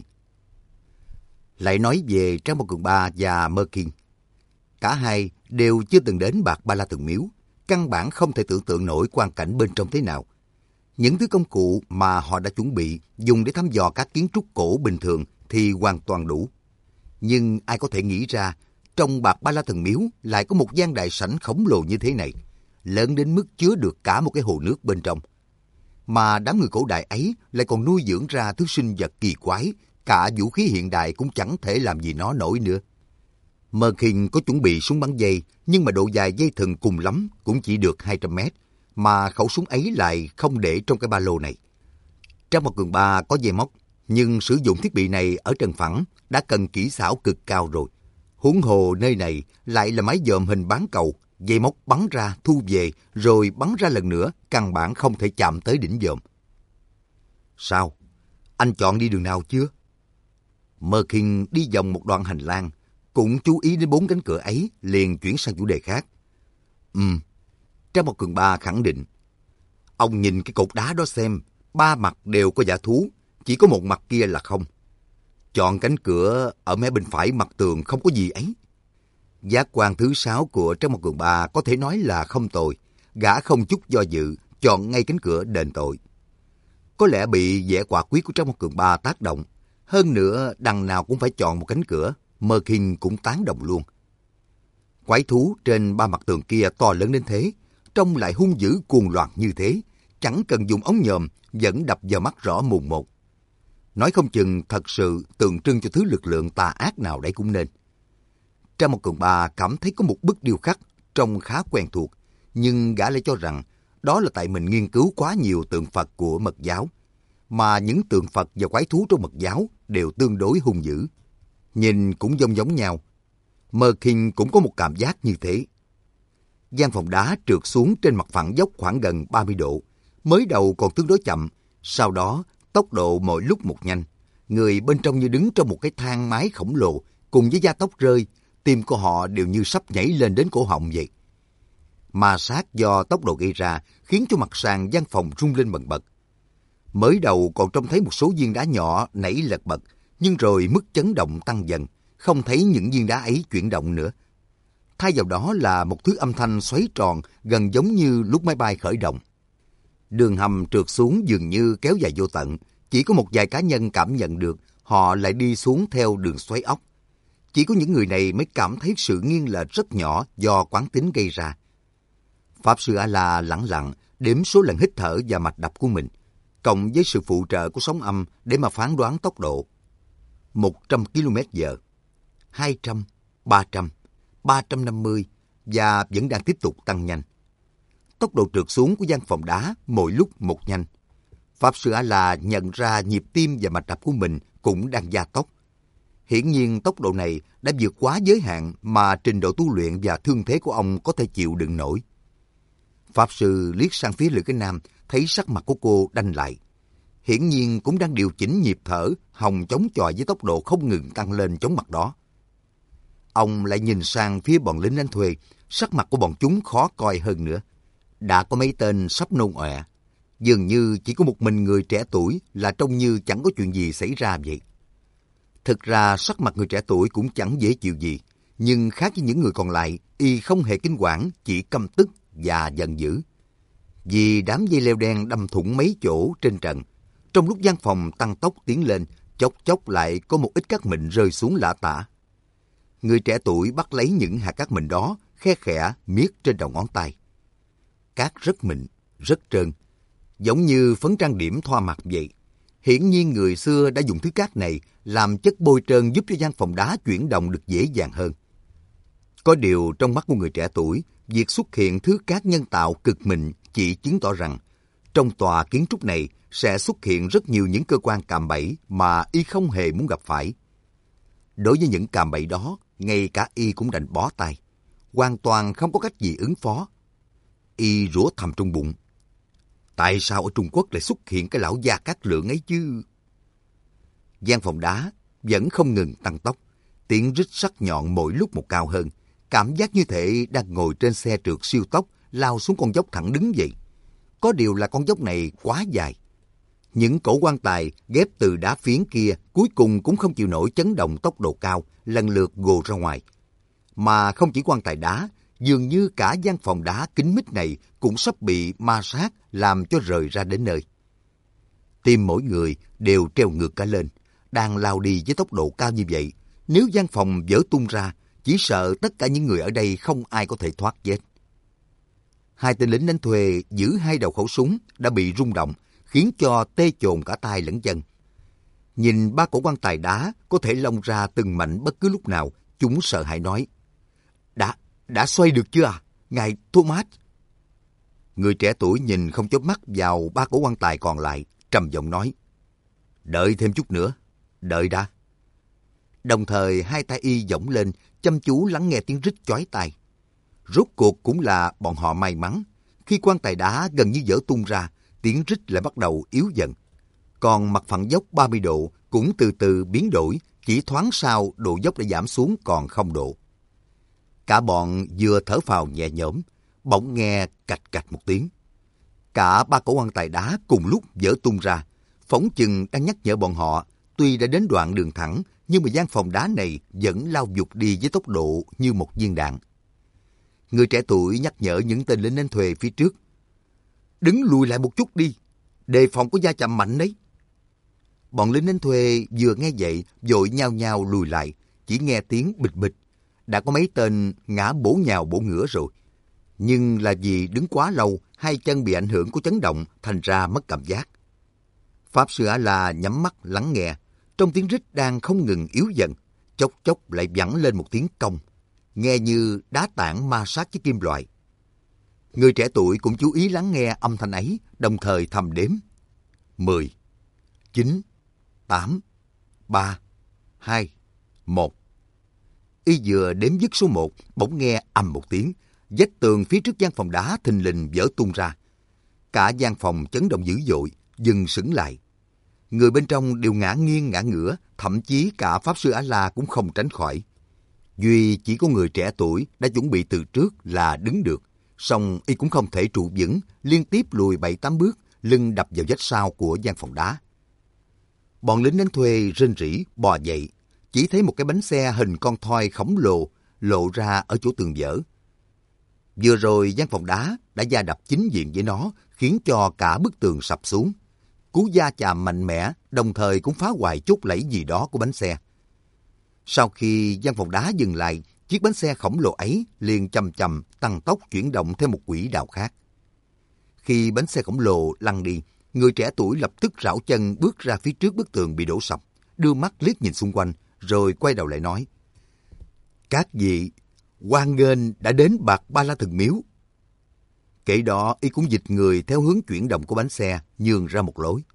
Speaker 1: Lại nói về Trang Một Cường Ba và Mơ Kinh. Cả hai đều chưa từng đến Bạc Ba La Thần Miếu, căn bản không thể tưởng tượng nổi quang cảnh bên trong thế nào. Những thứ công cụ mà họ đã chuẩn bị dùng để thăm dò các kiến trúc cổ bình thường thì hoàn toàn đủ. Nhưng ai có thể nghĩ ra trong Bạc Ba La Thần Miếu lại có một gian đại sảnh khổng lồ như thế này, lớn đến mức chứa được cả một cái hồ nước bên trong. Mà đám người cổ đại ấy lại còn nuôi dưỡng ra thứ sinh vật kỳ quái, cả vũ khí hiện đại cũng chẳng thể làm gì nó nổi nữa. Mơ Kinh có chuẩn bị súng bắn dây, nhưng mà độ dài dây thừng cùng lắm cũng chỉ được hai trăm mét, mà khẩu súng ấy lại không để trong cái ba lô này. Trang Một Cường Ba có dây móc, nhưng sử dụng thiết bị này ở Trần Phẳng đã cần kỹ xảo cực cao rồi. Huống hồ nơi này lại là máy dòm hình bán cầu, dây móc bắn ra thu về rồi bắn ra lần nữa, căn bản không thể chạm tới đỉnh dòm. Sao? Anh chọn đi đường nào chưa? Mơ Kinh đi vòng một đoạn hành lang, cũng chú ý đến bốn cánh cửa ấy, liền chuyển sang chủ đề khác. Ừm, Trang Một Cường Ba khẳng định. Ông nhìn cái cột đá đó xem, ba mặt đều có dã thú, chỉ có một mặt kia là không. Chọn cánh cửa ở mé bên phải mặt tường không có gì ấy. Giác quan thứ sáu của Trang Một Cường Ba có thể nói là không tồi, gã không chút do dự, chọn ngay cánh cửa đền tội. Có lẽ bị vẻ quả quyết của Trang Một Cường Ba tác động, hơn nữa đằng nào cũng phải chọn một cánh cửa, Mơ Kinh cũng tán đồng luôn. Quái thú trên ba mặt tường kia to lớn đến thế, trông lại hung dữ cuồng loạn như thế, chẳng cần dùng ống nhòm vẫn đập vào mắt rõ mồn một. Nói không chừng thật sự tượng trưng cho thứ lực lượng tà ác nào đấy cũng nên. Trang một Cường Ba cảm thấy có một bức điêu khắc trông khá quen thuộc, nhưng gã lại cho rằng đó là tại mình nghiên cứu quá nhiều tượng Phật của Mật giáo, mà những tượng Phật và quái thú trong Mật giáo đều tương đối hung dữ. Nhìn cũng giống giống nhau. Mơ Kinh cũng có một cảm giác như thế. Gian phòng đá trượt xuống trên mặt phẳng dốc khoảng gần ba mươi độ. Mới đầu còn tương đối chậm, sau đó tốc độ mỗi lúc một nhanh. Người bên trong như đứng trong một cái thang máy khổng lồ, cùng với da tóc rơi, tim của họ đều như sắp nhảy lên đến cổ họng vậy. Ma sát do tốc độ gây ra khiến cho mặt sàn gian phòng rung lên bần bật. Mới đầu còn trông thấy một số viên đá nhỏ nảy lật bật, nhưng rồi mức chấn động tăng dần, không thấy những viên đá ấy chuyển động nữa. Thay vào đó là một thứ âm thanh xoáy tròn gần giống như lúc máy bay khởi động. Đường hầm trượt xuống dường như kéo dài vô tận, chỉ có một vài cá nhân cảm nhận được họ lại đi xuống theo đường xoáy ốc. Chỉ có những người này mới cảm thấy sự nghiêng lệch rất nhỏ do quán tính gây ra. Pháp sư A-la lẳng lặng đếm số lần hít thở và mạch đập của mình, cộng với sự phụ trợ của sóng âm để mà phán đoán tốc độ. một trăm ki lô mét giờ, hai trăm, ba trăm, ba trăm năm mươi và vẫn đang tiếp tục tăng nhanh. Tốc độ trượt xuống của gian phòng đá mỗi lúc một nhanh. Pháp sư A-la nhận ra nhịp tim và mạch đập của mình cũng đang gia tốc. Hiển nhiên tốc độ này đã vượt quá giới hạn mà trình độ tu luyện và thương thế của ông có thể chịu đựng nổi. Pháp sư liếc sang phía Lữ Cái Nam, thấy sắc mặt của cô đanh lại. Hiển nhiên cũng đang điều chỉnh nhịp thở, hòng chống chọi với tốc độ không ngừng tăng lên chóng mặt đó. Ông lại nhìn sang phía bọn lính đánh thuê, sắc mặt của bọn chúng khó coi hơn nữa. Đã có mấy tên sắp nôn ọe, dường như chỉ có một mình người trẻ tuổi là trông như chẳng có chuyện gì xảy ra vậy. Thực ra sắc mặt người trẻ tuổi cũng chẳng dễ chịu gì, nhưng khác với những người còn lại, y không hề kinh quản, chỉ căm tức và giận dữ. Vì đám dây leo đen đâm thủng mấy chỗ trên trần, trong lúc gian phòng tăng tốc tiến lên, chốc chốc lại có một ít cát mịn rơi xuống lả tả. Người trẻ tuổi bắt lấy những hạt cát mịn đó, khe khẽ miết trên đầu ngón tay. Cát rất mịn, rất trơn, giống như phấn trang điểm thoa mặt vậy. Hiển nhiên người xưa đã dùng thứ cát này làm chất bôi trơn giúp cho gian phòng đá chuyển động được dễ dàng hơn. Có điều trong mắt của người trẻ tuổi, việc xuất hiện thứ cát nhân tạo cực mịn chỉ chứng tỏ rằng trong tòa kiến trúc này sẽ xuất hiện rất nhiều những cơ quan cạm bẫy mà y không hề muốn gặp phải. Đối với những cạm bẫy đó, ngay cả y cũng đành bó tay, hoàn toàn không có cách gì ứng phó. Y rủa thầm trong bụng. Tại sao ở Trung Quốc lại xuất hiện cái lão Gia Cát Lượng ấy chứ? Gian phòng đá vẫn không ngừng tăng tốc, tiếng rít sắc nhọn mỗi lúc một cao hơn. Cảm giác như thể đang ngồi trên xe trượt siêu tốc lao xuống con dốc thẳng đứng vậy. Có điều là con dốc này quá dài. Những cổ quan tài ghép từ đá phiến kia cuối cùng cũng không chịu nổi chấn động tốc độ cao, lần lượt gồ ra ngoài. Mà không chỉ quan tài đá, dường như cả gian phòng đá kín mít này cũng sắp bị ma sát làm cho rời ra đến nơi. Tim mỗi người đều treo ngược cả lên, đang lao đi với tốc độ cao như vậy. Nếu gian phòng vỡ tung ra, chỉ sợ tất cả những người ở đây không ai có thể thoát chết. Hai tên lính đánh thuê giữ hai đầu khẩu súng đã bị rung động, khiến cho tê chồn cả tay lẫn chân. Nhìn ba cổ quan tài đá có thể lông ra từng mảnh bất cứ lúc nào, chúng sợ hãi nói: Đã, đã xoay được chưa à, ngài Thomas? Người trẻ tuổi nhìn không chớp mắt vào ba cổ quan tài còn lại, trầm giọng nói: Đợi thêm chút nữa, đợi đã. Đồng thời hai tay y giỗng lên, chăm chú lắng nghe tiếng rít chói tai. Rốt cuộc cũng là bọn họ may mắn. Khi quan tài đá gần như vỡ tung ra, tiếng rít lại bắt đầu yếu dần. Còn mặt phẳng dốc ba mươi độ cũng từ từ biến đổi, chỉ thoáng sau độ dốc đã giảm xuống còn không độ. Cả bọn vừa thở phào nhẹ nhõm, bỗng nghe cạch cạch một tiếng. Cả ba cổ quan tài đá cùng lúc vỡ tung ra, phỏng chừng đang nhắc nhở bọn họ, tuy đã đến đoạn đường thẳng, nhưng mà gian phòng đá này vẫn lao vụt đi với tốc độ như một viên đạn. Người trẻ tuổi nhắc nhở những tên lính đánh thuê phía trước: Đứng lùi lại một chút đi, đề phòng có va chạm mạnh đấy. Bọn lính đánh thuê vừa nghe vậy vội nhao nhao lùi lại, chỉ nghe tiếng bịch bịch. đã có mấy tên ngã bổ nhào bổ ngửa rồi. Nhưng là vì đứng quá lâu, hai chân bị ảnh hưởng của chấn động, thành ra mất cảm giác. Pháp Sư A-la nhắm mắt lắng nghe, trong tiếng rít đang không ngừng yếu dần, chốc chốc lại vẳng lên một tiếng cong, nghe như đá tảng ma sát với kim loại. Người trẻ tuổi cũng chú ý lắng nghe âm thanh ấy, đồng thời thầm đếm. Mười, chín, tám, ba, hai, một. Y vừa đếm dứt số một, bỗng nghe ầm một tiếng, vách tường phía trước gian phòng đá thình lình vỡ tung ra. Cả gian phòng chấn động dữ dội, dừng sững lại. Người bên trong đều ngã nghiêng ngã ngửa, thậm chí cả Pháp Sư A-la cũng không tránh khỏi. Duy chỉ có người trẻ tuổi đã chuẩn bị từ trước là đứng được, song y cũng không thể trụ vững, liên tiếp lùi bảy tám bước, lưng đập vào vách sau của gian phòng đá. Bọn lính đánh thuê rên rỉ bò dậy, chỉ thấy một cái bánh xe hình con thoi khổng lồ lộ ra ở chỗ tường vỡ. Vừa rồi gian phòng đá đã va đập chính diện với nó, khiến cho cả bức tường sập xuống. Cú va chạm mạnh mẽ, đồng thời cũng phá hoại chốt lẫy gì đó của bánh xe. Sau khi gian phòng đá dừng lại, chiếc bánh xe khổng lồ ấy liền chậm chậm tăng tốc chuyển động theo một quỹ đạo khác. Khi bánh xe khổng lồ lăn đi, người trẻ tuổi lập tức rảo chân bước ra phía trước bức tường bị đổ sập, đưa mắt liếc nhìn xung quanh, rồi quay đầu lại nói: Các vị, hoan nghênh đã đến Bạt Ba La Thần Miếu. Kể đó, y cũng dịch người theo hướng chuyển động của bánh xe, nhường ra một lối.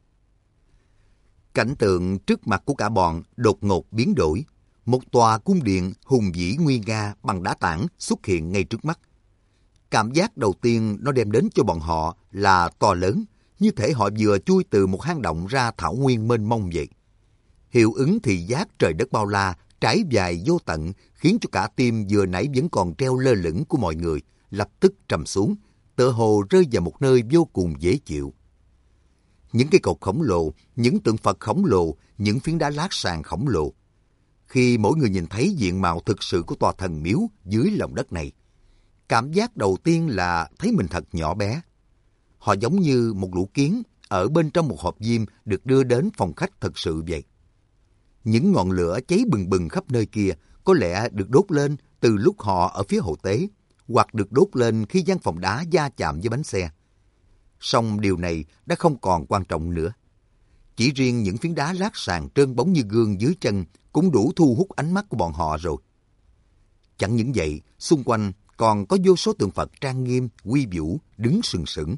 Speaker 1: Cảnh tượng trước mặt của cả bọn đột ngột biến đổi. Một tòa cung điện hùng vĩ nguy nga bằng đá tảng xuất hiện ngay trước mắt. Cảm giác đầu tiên nó đem đến cho bọn họ là to lớn, như thể họ vừa chui từ một hang động ra thảo nguyên mênh mông vậy. Hiệu ứng thị giác trời đất bao la, trải dài vô tận, khiến cho cả tim vừa nãy vẫn còn treo lơ lửng của mọi người lập tức trầm xuống, tựa hồ rơi vào một nơi vô cùng dễ chịu. Những cây cột khổng lồ, những tượng Phật khổng lồ, những phiến đá lát sàn khổng lồ. Khi mỗi người nhìn thấy diện mạo thực sự của tòa thần miếu dưới lòng đất này, cảm giác đầu tiên là thấy mình thật nhỏ bé. Họ giống như một lũ kiến ở bên trong một hộp diêm được đưa đến phòng khách thật sự vậy. Những ngọn lửa cháy bừng bừng khắp nơi kia có lẽ được đốt lên từ lúc họ ở phía hậu tế, hoặc được đốt lên khi gian phòng đá va chạm với bánh xe. Song điều này đã không còn quan trọng nữa. Chỉ riêng những phiến đá lát sàn trơn bóng như gương dưới chân cũng đủ thu hút ánh mắt của bọn họ rồi. Chẳng những vậy, xung quanh còn có vô số tượng Phật trang nghiêm, uy vũ, đứng sừng sững.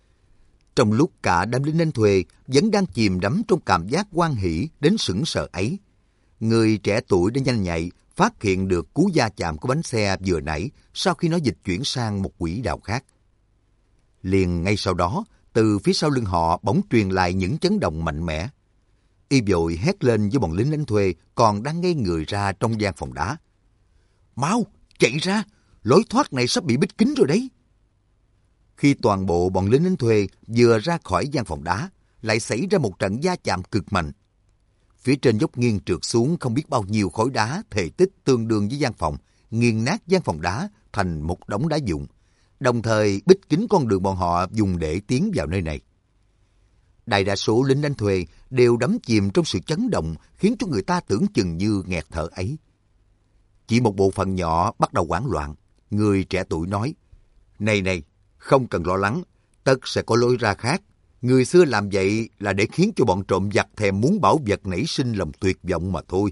Speaker 1: Trong lúc cả đám lính đánh thuê vẫn đang chìm đắm trong cảm giác hoan hỉ đến sững sờ ấy, người trẻ tuổi đã nhanh nhạy phát hiện được cú va chạm của bánh xe vừa nãy sau khi nó dịch chuyển sang một quỹ đạo khác. Liền ngay sau đó, từ phía sau lưng họ bỗng truyền lại những chấn động mạnh mẽ. Y vội hét lên với bọn lính đánh thuê còn đang ngây người ra trong gian phòng đá. Mau, chạy ra, lối thoát này sắp bị bít kín rồi đấy. Khi toàn bộ bọn lính đánh thuê vừa ra khỏi gian phòng đá, lại xảy ra một trận va chạm cực mạnh. Phía trên dốc nghiêng trượt xuống không biết bao nhiêu khối đá thể tích tương đương với gian phòng, nghiền nát gian phòng đá thành một đống đá vụn, đồng thời bít kín con đường bọn họ dùng để tiến vào nơi này. Đại đa số lính đánh thuê đều đắm chìm trong sự chấn động khiến cho người ta tưởng chừng như nghẹt thở ấy. Chỉ một bộ phận nhỏ bắt đầu hoảng loạn. Người trẻ tuổi nói: Này này, không cần lo lắng, tất sẽ có lối ra khác. Người xưa làm vậy là để khiến cho bọn trộm giặc thèm muốn bảo vật nảy sinh lòng tuyệt vọng mà thôi.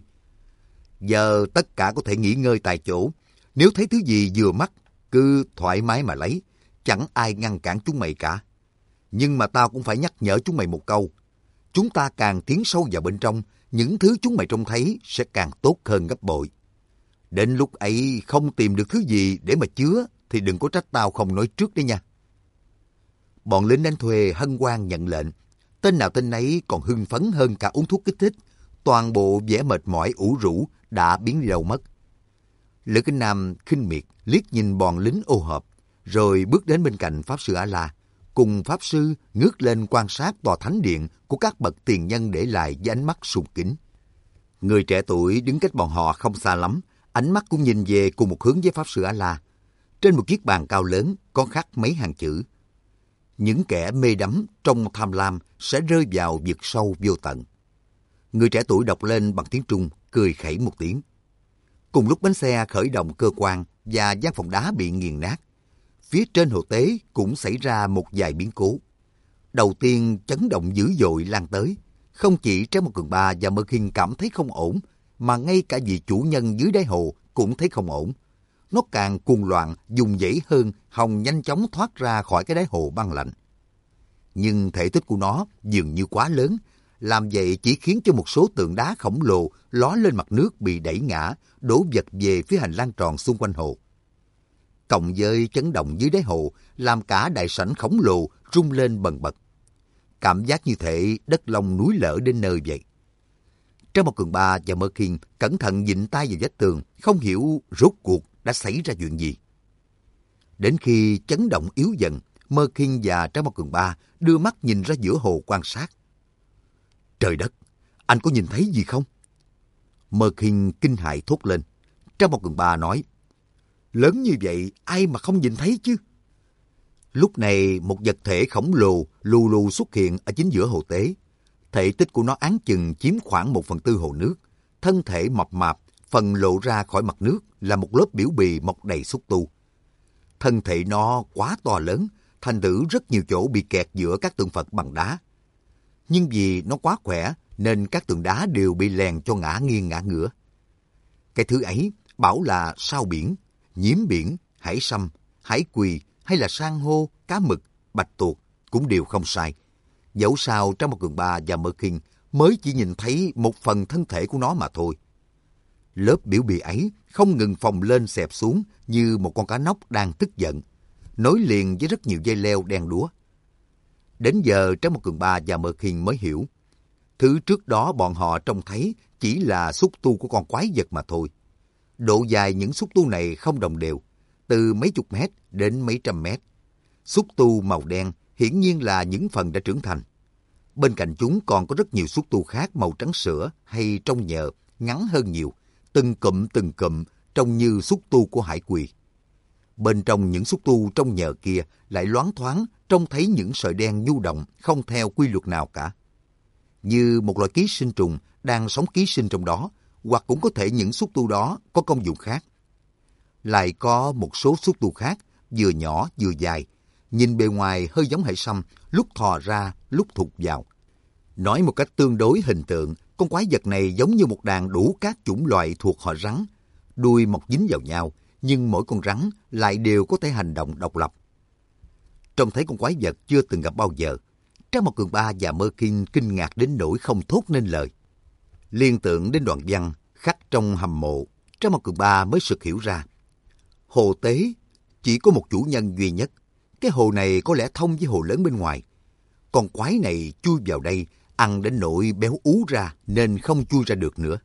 Speaker 1: Giờ tất cả có thể nghỉ ngơi tại chỗ. Nếu thấy thứ gì vừa mắt, cứ thoải mái mà lấy. Chẳng ai ngăn cản chúng mày cả. Nhưng mà tao cũng phải nhắc nhở chúng mày một câu. Chúng ta càng tiến sâu vào bên trong, những thứ chúng mày trông thấy sẽ càng tốt hơn gấp bội. Đến lúc ấy không tìm được thứ gì để mà chứa thì đừng có trách tao không nói trước đấy nha. Bọn lính đánh thuê hân hoan nhận lệnh. Tên nào tên nấy còn hưng phấn hơn cả uống thuốc kích thích. Toàn bộ vẻ mệt mỏi ủ rũ đã biến đi đâu mất. Lữ Kinh Nam khinh miệt liếc nhìn bọn lính ô hợp, rồi bước đến bên cạnh Pháp Sư A-la, cùng Pháp Sư ngước lên quan sát tòa thánh điện của các bậc tiền nhân để lại với ánh mắt sùng kính. Người trẻ tuổi đứng cách bọn họ không xa lắm, ánh mắt cũng nhìn về cùng một hướng với Pháp Sư A-la. Trên một chiếc bàn cao lớn có khắc mấy hàng chữ: Những kẻ mê đắm trong tham lam sẽ rơi vào vực sâu vô tận. Người trẻ tuổi đọc lên bằng tiếng Trung, cười khẩy một tiếng. Cùng lúc bánh xe khởi động cơ quan và gian phòng đá bị nghiền nát, phía trên hồ tế cũng xảy ra một vài biến cố. Đầu tiên, chấn động dữ dội lan tới. Không chỉ Trái Một Cường Ba và Mơ Khiên cảm thấy không ổn, mà ngay cả vị chủ nhân dưới đáy hồ cũng thấy không ổn. Nó càng cuồng loạn, dùng dãy hơn, hòng nhanh chóng thoát ra khỏi cái đáy hồ băng lạnh. Nhưng thể tích của nó dường như quá lớn, làm vậy chỉ khiến cho một số tượng đá khổng lồ ló lên mặt nước bị đẩy ngã, đổ vật về phía hành lang tròn xung quanh hồ. Cộng với chấn động dưới đáy hồ, làm cả đại sảnh khổng lồ rung lên bần bật. Cảm giác như thể đất long núi lở đến nơi vậy. Trái Một Cường Ba và Mơ Khiên cẩn thận vịn tay vào vách tường, không hiểu rốt cuộc đã xảy ra chuyện gì. Đến khi chấn động yếu dần, Mơ Khiên và Trái Một Cường Ba đưa mắt nhìn ra giữa hồ quan sát. Trời đất, anh có nhìn thấy gì không? Mơ Khiên kinh hãi thốt lên. Trái Một Cường Ba nói, lớn như vậy ai mà không nhìn thấy chứ? Lúc này một vật thể khổng lồ lù lù xuất hiện ở chính giữa hồ tế. Thể tích của nó áng chừng chiếm khoảng một phần tư hồ nước. Thân thể mập mạp, phần lộ ra khỏi mặt nước là một lớp biểu bì mọc đầy xúc tu. Thân thể nó quá to lớn, thành thử rất nhiều chỗ bị kẹt giữa các tượng Phật bằng đá. Nhưng vì nó quá khỏe nên các tượng đá đều bị lèn cho ngã nghiêng ngã ngửa. Cái thứ ấy bảo là sao biển, nhiễm biển, hải sâm, hải quỳ hay là san hô, cá mực, bạch tuộc cũng đều không sai. Dẫu sao Trái Một Cường Ba và Mơ Khiên mới chỉ nhìn thấy một phần thân thể của nó mà thôi. Lớp biểu bì ấy không ngừng phồng lên xẹp xuống như một con cá nóc đang tức giận, nối liền với rất nhiều dây leo đen đúa. Đến giờ Trái Một Cường Ba và Mơ Khiên mới hiểu. Thứ trước đó bọn họ trông thấy chỉ là xúc tu của con quái vật mà thôi. Độ dài những xúc tu này không đồng đều, từ mấy chục mét đến mấy trăm mét. Xúc tu màu đen hiển nhiên là những phần đã trưởng thành. Bên cạnh chúng còn có rất nhiều xúc tu khác màu trắng sữa hay trong nhờ, ngắn hơn nhiều, từng cụm từng cụm trông như xúc tu của hải quỳ. Bên trong những xúc tu trong nhờ kia lại loáng thoáng trông thấy những sợi đen nhu động không theo quy luật nào cả. Như một loại ký sinh trùng đang sống ký sinh trong đó, hoặc cũng có thể những xúc tu đó có công dụng khác. Lại có một số xúc tu khác, vừa nhỏ vừa dài, nhìn bề ngoài hơi giống hải sâm, lúc thò ra, lúc thụt vào. Nói một cách tương đối hình tượng, con quái vật này giống như một đàn đủ các chủng loại thuộc họ rắn, đuôi mọc dính vào nhau, nhưng mỗi con rắn lại đều có thể hành động độc lập. Trông thấy con quái vật chưa từng gặp bao giờ, Trái Một Cường Ba và Mơ Khiên kinh ngạc đến nỗi không thốt nên lời. Liên tưởng đến đoạn văn khắc trong hầm mộ, Trái Một Cường Ba mới sực hiểu ra. Hồ tế chỉ có một chủ nhân duy nhất. Cái hồ này có lẽ thông với hồ lớn bên ngoài. Con quái này chui vào đây, ăn đến nỗi béo ú ra nên không chui ra được nữa.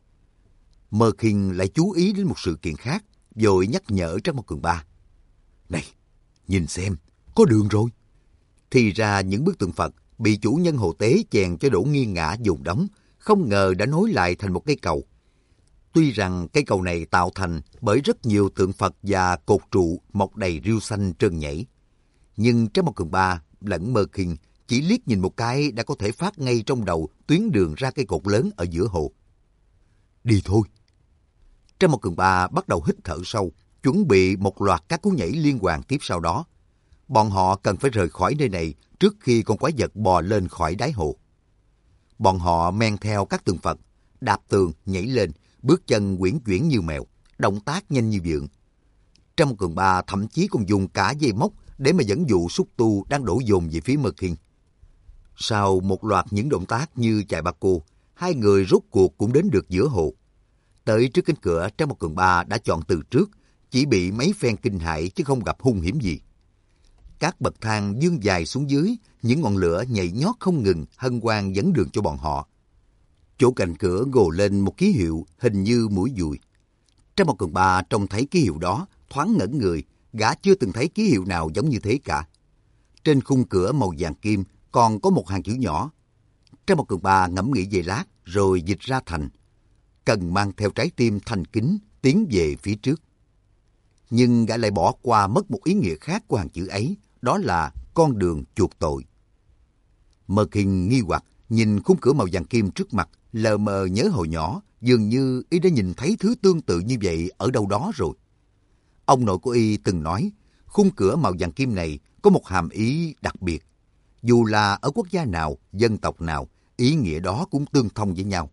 Speaker 1: Mơ Khiên lại chú ý đến một sự kiện khác, vội nhắc nhở Trái Một Cường Ba. Này, nhìn xem, có đường rồi. Thì ra những bức tượng Phật bị chủ nhân hồ tế chèn cho đổ nghiêng ngã dồn đóng, không ngờ đã nối lại thành một cây cầu. Tuy rằng cây cầu này tạo thành bởi rất nhiều tượng Phật và cột trụ mọc đầy rêu xanh trơn nhảy, nhưng Trái Một Cường Ba lẫn Mơ Khiên chỉ liếc nhìn một cái đã có thể phát ngay trong đầu tuyến đường ra cây cột lớn ở giữa hồ. Đi thôi. Trái Một Cường Ba bắt đầu hít thở sâu, chuẩn bị một loạt các cú nhảy liên hoàn tiếp sau đó. Bọn họ cần phải rời khỏi nơi này trước khi con quái vật bò lên khỏi đáy hồ. Bọn họ men theo các tượng Phật, đạp tường, nhảy lên, bước chân uyển chuyển như mèo, động tác nhanh như vượn. Trái Một Cường Ba thậm chí còn dùng cả dây móc để mà dẫn dụ xúc tu đang đổ dồn về phía Mơ Khiên. Sau một loạt những động tác như chạy ba cô, hai người rốt cuộc cũng đến được giữa hồ. Tới trước cánh cửa, Trái Một Cường Ba đã chọn từ trước, chỉ bị mấy phen kinh hãi chứ không gặp hung hiểm gì. Các bậc thang vươn dài xuống dưới, những ngọn lửa nhảy nhót không ngừng hân hoan dẫn đường cho bọn họ. Chỗ cạnh cửa gồ lên một ký hiệu hình như mũi dùi. Trái Một Cường Ba trông thấy ký hiệu đó, thoáng ngẩn người, gã chưa từng thấy ký hiệu nào giống như thế cả. Trên khung cửa màu vàng kim còn có một hàng chữ nhỏ. Trái Một Cường Ba ngẫm nghĩ giây lát rồi dịch ra thành: cần mang theo trái tim thành kính tiến về phía trước. Nhưng gã lại bỏ qua mất một ý nghĩa khác của hàng chữ ấy, đó là con đường chuộc tội. Mơ Khiên nghi hoặc nhìn khung cửa màu vàng kim trước mặt, lờ mờ nhớ hồi nhỏ Dường như y đã nhìn thấy thứ tương tự như vậy ở đâu đó rồi. Ông nội của y từng nói, khung cửa màu vàng kim này có một hàm ý đặc biệt. Dù là ở quốc gia nào, dân tộc nào, ý nghĩa đó cũng tương thông với nhau.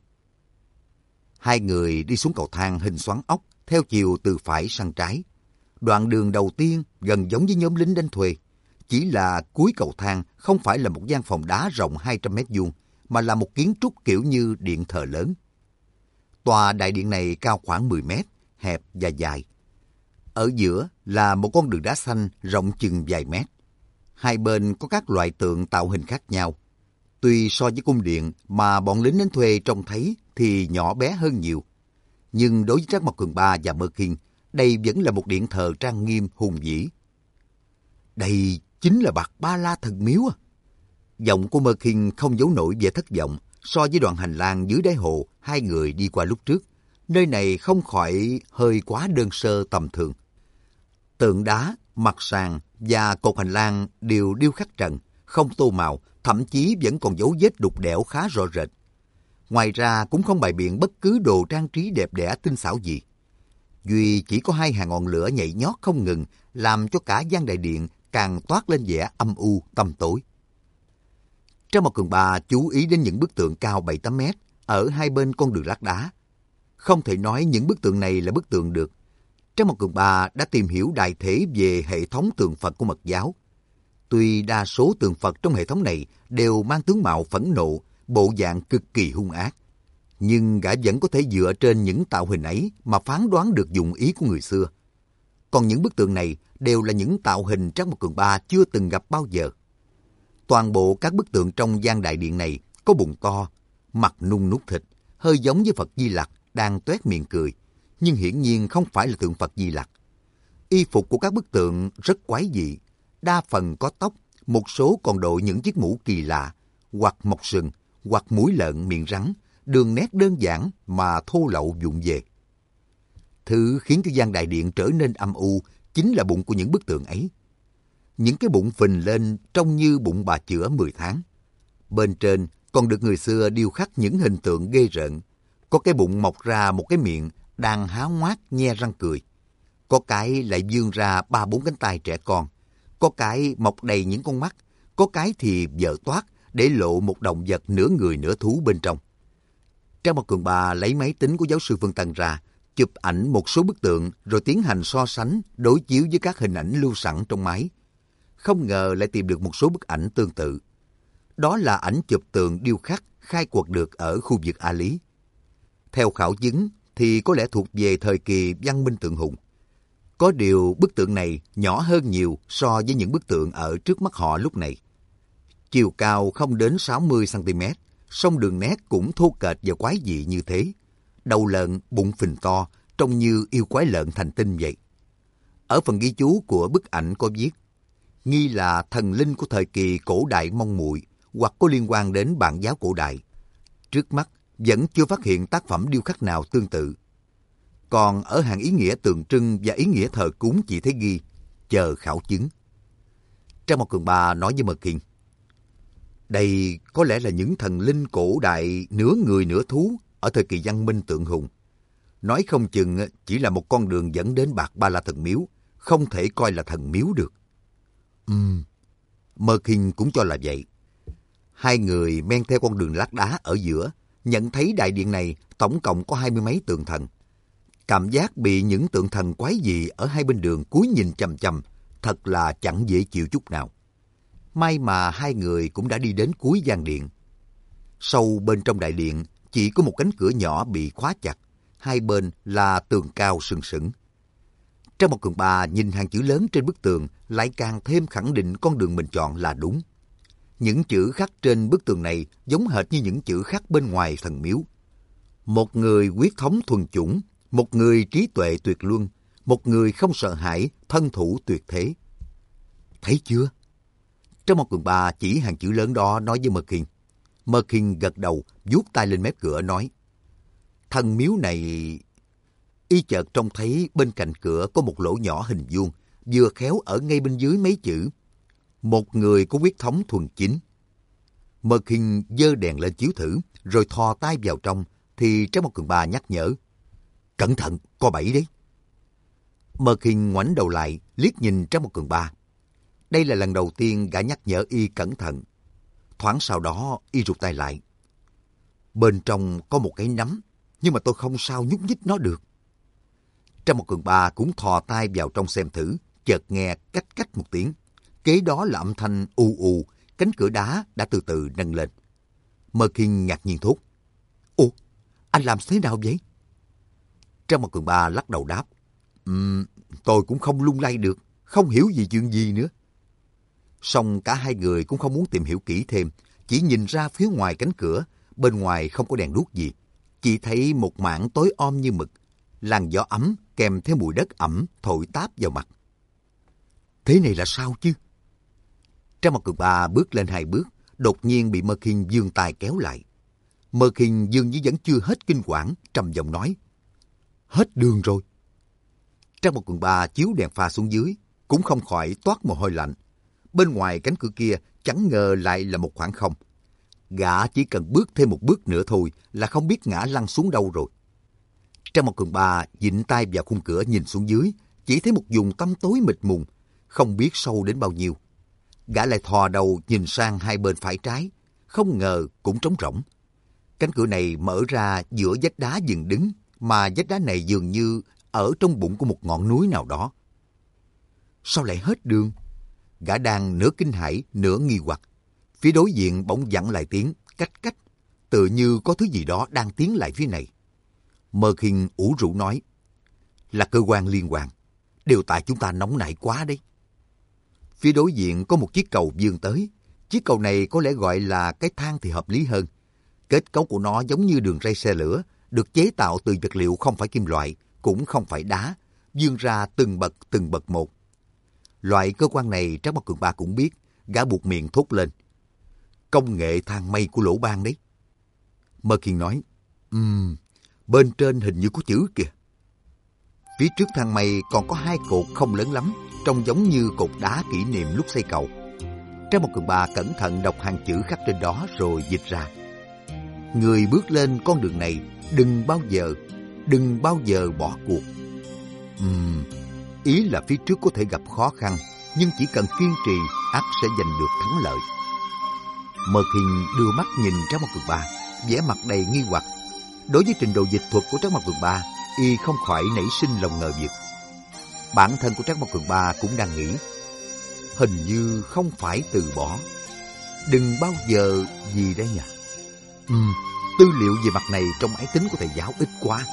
Speaker 1: Hai người đi xuống cầu thang hình xoắn ốc, theo chiều từ phải sang trái. Đoạn đường đầu tiên gần giống với nhóm lính đánh thuê. Chỉ là cuối cầu thang không phải là một gian phòng đá rộng hai trăm mét vuông, mà là một kiến trúc kiểu như điện thờ lớn. Tòa đại điện này cao khoảng mười mét, hẹp và dài. Ở giữa là một con đường đá xanh rộng chừng vài mét. Hai bên có các loại tượng tạo hình khác nhau. Tuy so với cung điện mà bọn lính đánh thuê trông thấy thì nhỏ bé hơn nhiều. Nhưng đối với Trác Mộc Cường Ba và Mơ Khiên, đây vẫn là một điện thờ trang nghiêm hùng vĩ. Đây chính là Bạt Ba La Thần Miếu à? Giọng của Mơ Khiên không giấu nổi vẻ thất vọng. So với đoạn hành lang dưới đáy hồ hai người đi qua lúc trước, nơi này không khỏi hơi quá đơn sơ tầm thường. Tượng đá, mặt sàn và cột hành lang đều điêu khắc trần, không tô màu, thậm chí vẫn còn dấu vết đục đẽo khá rõ rệt. Ngoài ra cũng không bày biện bất cứ đồ trang trí đẹp đẽ tinh xảo gì. Duy chỉ có hai hàng ngọn lửa nhảy nhót không ngừng, làm cho cả gian đại điện càng toát lên vẻ âm u tăm tối. Trác Mộc Cường Ba chú ý đến những bức tượng cao bảy tám mét ở hai bên con đường lát đá. Không thể nói những bức tượng này là bức tượng được. Trác Mộc Cường Ba đã tìm hiểu đại thể về hệ thống tượng Phật của Mật giáo. Tuy đa số tượng Phật trong hệ thống này đều mang tướng mạo phẫn nộ, bộ dạng cực kỳ hung ác, nhưng gã vẫn có thể dựa trên những tạo hình ấy mà phán đoán được dụng ý của người xưa. Còn những bức tượng này đều là những tạo hình Trác Mộc Cường Ba chưa từng gặp bao giờ. Toàn bộ các bức tượng trong gian đại điện này có bụng to, mặt nung nút thịt, hơi giống với Phật Di Lặc đang toét miệng cười, nhưng hiển nhiên không phải là tượng Phật Di Lặc. Y phục của các bức tượng rất quái dị, đa phần có tóc, một số còn đội những chiếc mũ kỳ lạ, hoặc mọc sừng, hoặc mũi lợn miệng rắn, đường nét đơn giản mà thô lậu vụng về. Thứ khiến cho gian đại điện trở nên âm u chính là bụng của những bức tượng ấy. Những cái bụng phình lên trông như bụng bà chữa mười tháng. Bên trên còn được người xưa điêu khắc những hình tượng ghê rợn. Có cái bụng mọc ra một cái miệng đang há ngoác nhe răng cười. Có cái lại vươn ra ba bốn cánh tay trẻ con. Có cái mọc đầy những con mắt. Có cái thì vỡ toát để lộ một động vật nửa người nửa thú bên trong. Trác Mộc Cường Ba lấy máy tính của giáo sư Phương Tân ra, chụp ảnh một số bức tượng rồi tiến hành so sánh, đối chiếu với các hình ảnh lưu sẵn trong máy. Không ngờ lại tìm được một số bức ảnh tương tự. Đó là ảnh chụp tượng điêu khắc khai quật được ở khu vực A Lý. Theo khảo chứng thì có lẽ thuộc về thời kỳ văn minh tượng hùng. Có điều bức tượng này nhỏ hơn nhiều so với những bức tượng ở trước mắt họ lúc này. Chiều cao không đến sáu mươi xăng ti mét, song đường nét cũng thô kệch và quái dị như thế. Đầu lợn, bụng phình to, trông như yêu quái lợn thành tinh vậy. Ở phần ghi chú của bức ảnh có viết, nghi là thần linh của thời kỳ cổ đại Mông Muội hoặc có liên quan đến bản giáo cổ đại. Trước mắt vẫn chưa phát hiện tác phẩm điêu khắc nào tương tự. Còn ở hàng ý nghĩa tượng trưng và ý nghĩa thờ cúng chỉ thấy ghi chờ khảo chứng. Trác Mộc Cường Ba nói với Mơ Khiên, đây có lẽ là những thần linh cổ đại nửa người nửa thú ở thời kỳ văn minh tượng hùng. Nói không chừng chỉ là một con đường dẫn đến Bạt Ba La Thần Miếu, không thể coi là thần miếu được. Ừm, Mơ Khiên cũng cho là vậy. Hai người men theo con đường lát đá ở giữa, nhận thấy đại điện này tổng cộng có hai mươi mấy tượng thần. Cảm giác bị những tượng thần quái dị ở hai bên đường cúi nhìn chằm chằm, thật là chẳng dễ chịu chút nào. May mà hai người cũng đã đi đến cuối gian điện. Sâu bên trong đại điện chỉ có một cánh cửa nhỏ bị khóa chặt, hai bên là tường cao sừng sững. Trác Mộc Cường Ba nhìn hàng chữ lớn trên bức tường lại càng thêm khẳng định con đường mình chọn là đúng. Những chữ khắc trên bức tường này giống hệt như những chữ khắc bên ngoài thần miếu. Một người quyết thống thuần chủng, một người trí tuệ tuyệt luân, một người không sợ hãi, thân thủ tuyệt thế. Thấy chưa? Trác Mộc Cường Ba chỉ hàng chữ lớn đó nói với Mơ Khiên. Mơ Khiên gật đầu, vuốt tay lên mép cửa nói, thần miếu này... Y chợt trông thấy bên cạnh cửa có một lỗ nhỏ hình vuông, vừa khéo ở ngay bên dưới mấy chữ, một người có huyết thống thuần chính. Mơ Khiên giơ đèn lên chiếu thử, rồi thò tay vào trong, thì Trác Mộc Cường Ba nhắc nhở. Cẩn thận, có bẫy đấy. Mơ Kinh ngoảnh đầu lại, liếc nhìn Trác Mộc Cường Ba. Đây là lần đầu tiên gã nhắc nhở y cẩn thận. Thoáng sau đó, y rụt tay lại. Bên trong có một cái nắm, nhưng mà tôi không sao nhúc nhích nó được. Trác Mộc Cường Ba cũng thò tay vào trong xem thử, chợt nghe cách cách một tiếng. Kế đó là âm thanh ù ù, cánh cửa đá đã từ từ nâng lên. Mơ Kinh ngạc nhiên thốt. Ủa, anh làm thế nào vậy? Trác Mộc Cường Ba lắc đầu đáp. Um, tôi cũng không lung lay được, không hiểu gì chuyện gì nữa. Song cả hai người cũng không muốn tìm hiểu kỹ thêm, chỉ nhìn ra phía ngoài cánh cửa, bên ngoài không có đèn đuốc gì. Chỉ thấy một mảng tối om như mực, làn gió ấm kèm theo mùi đất ẩm thổi táp vào mặt. Thế này là sao chứ? Trác Mộc Cường Ba bước lên hai bước, đột nhiên bị Mơ Kinh giương tay kéo lại. Mơ Kinh dường như vẫn chưa hết kinh quản, trầm giọng nói. Hết đường rồi. Trác Mộc Cường Ba chiếu đèn pha xuống dưới, cũng không khỏi toát mồ hôi lạnh. Bên ngoài cánh cửa kia chẳng ngờ lại là một khoảng không. Gã chỉ cần bước thêm một bước nữa thôi là không biết ngã lăn xuống đâu rồi. Trác Mộc Cường Ba vịn tay vào khung cửa nhìn xuống dưới, chỉ thấy một vùng tăm tối mịt mùng, không biết sâu đến bao nhiêu. Gã lại thò đầu nhìn sang hai bên phải trái, không ngờ cũng trống rỗng. Cánh cửa này mở ra giữa vách đá dựng đứng, mà vách đá này dường như ở trong bụng của một ngọn núi nào đó. Sao lại hết đường? Gã đang nửa kinh hãi, nửa nghi hoặc. Phía đối diện bỗng vẳng lại tiếng cách cách, tự như có thứ gì đó đang tiến lại phía này. Mơ Kinh ủ rũ nói, là cơ quan liên quan, đều tại chúng ta nóng nảy quá đấy. Phía đối diện có một chiếc cầu vươn tới. Chiếc cầu này có lẽ gọi là cái thang thì hợp lý hơn. Kết cấu của nó giống như đường ray xe lửa, được chế tạo từ vật liệu không phải kim loại, cũng không phải đá, vươn ra từng bậc từng bậc một. Loại cơ quan này Trác Mộc Cường Ba cũng biết, gã buộc miệng thốt lên. Công nghệ thang mây của Lỗ Ban đấy. Mơ Kinh nói, Ừm, um, bên trên hình như có chữ kìa. Phía trước thang mây còn có hai cột không lớn lắm, trông giống như cột đá kỷ niệm lúc xây cầu. Trác Mộc Cường Ba cẩn thận đọc hàng chữ khắc trên đó rồi dịch ra. Người bước lên con đường này đừng bao giờ, đừng bao giờ bỏ cuộc. Ừm, ý là phía trước có thể gặp khó khăn, nhưng chỉ cần kiên trì, ắt sẽ giành được thắng lợi. Mơ Kinh đưa mắt nhìn Trác Mộc Cường Ba, vẻ mặt đầy nghi hoặc. Đối với trình độ dịch thuật của Trác Mộc Cường Ba, y không khỏi nảy sinh lòng ngờ vực. Bản thân của Trác Mộc Cường Ba cũng đang nghĩ, hình như không phải từ bỏ, đừng bao giờ gì đấy nhỉ? Ừm, tư liệu về mặt này trong máy tính của thầy giáo ít quá.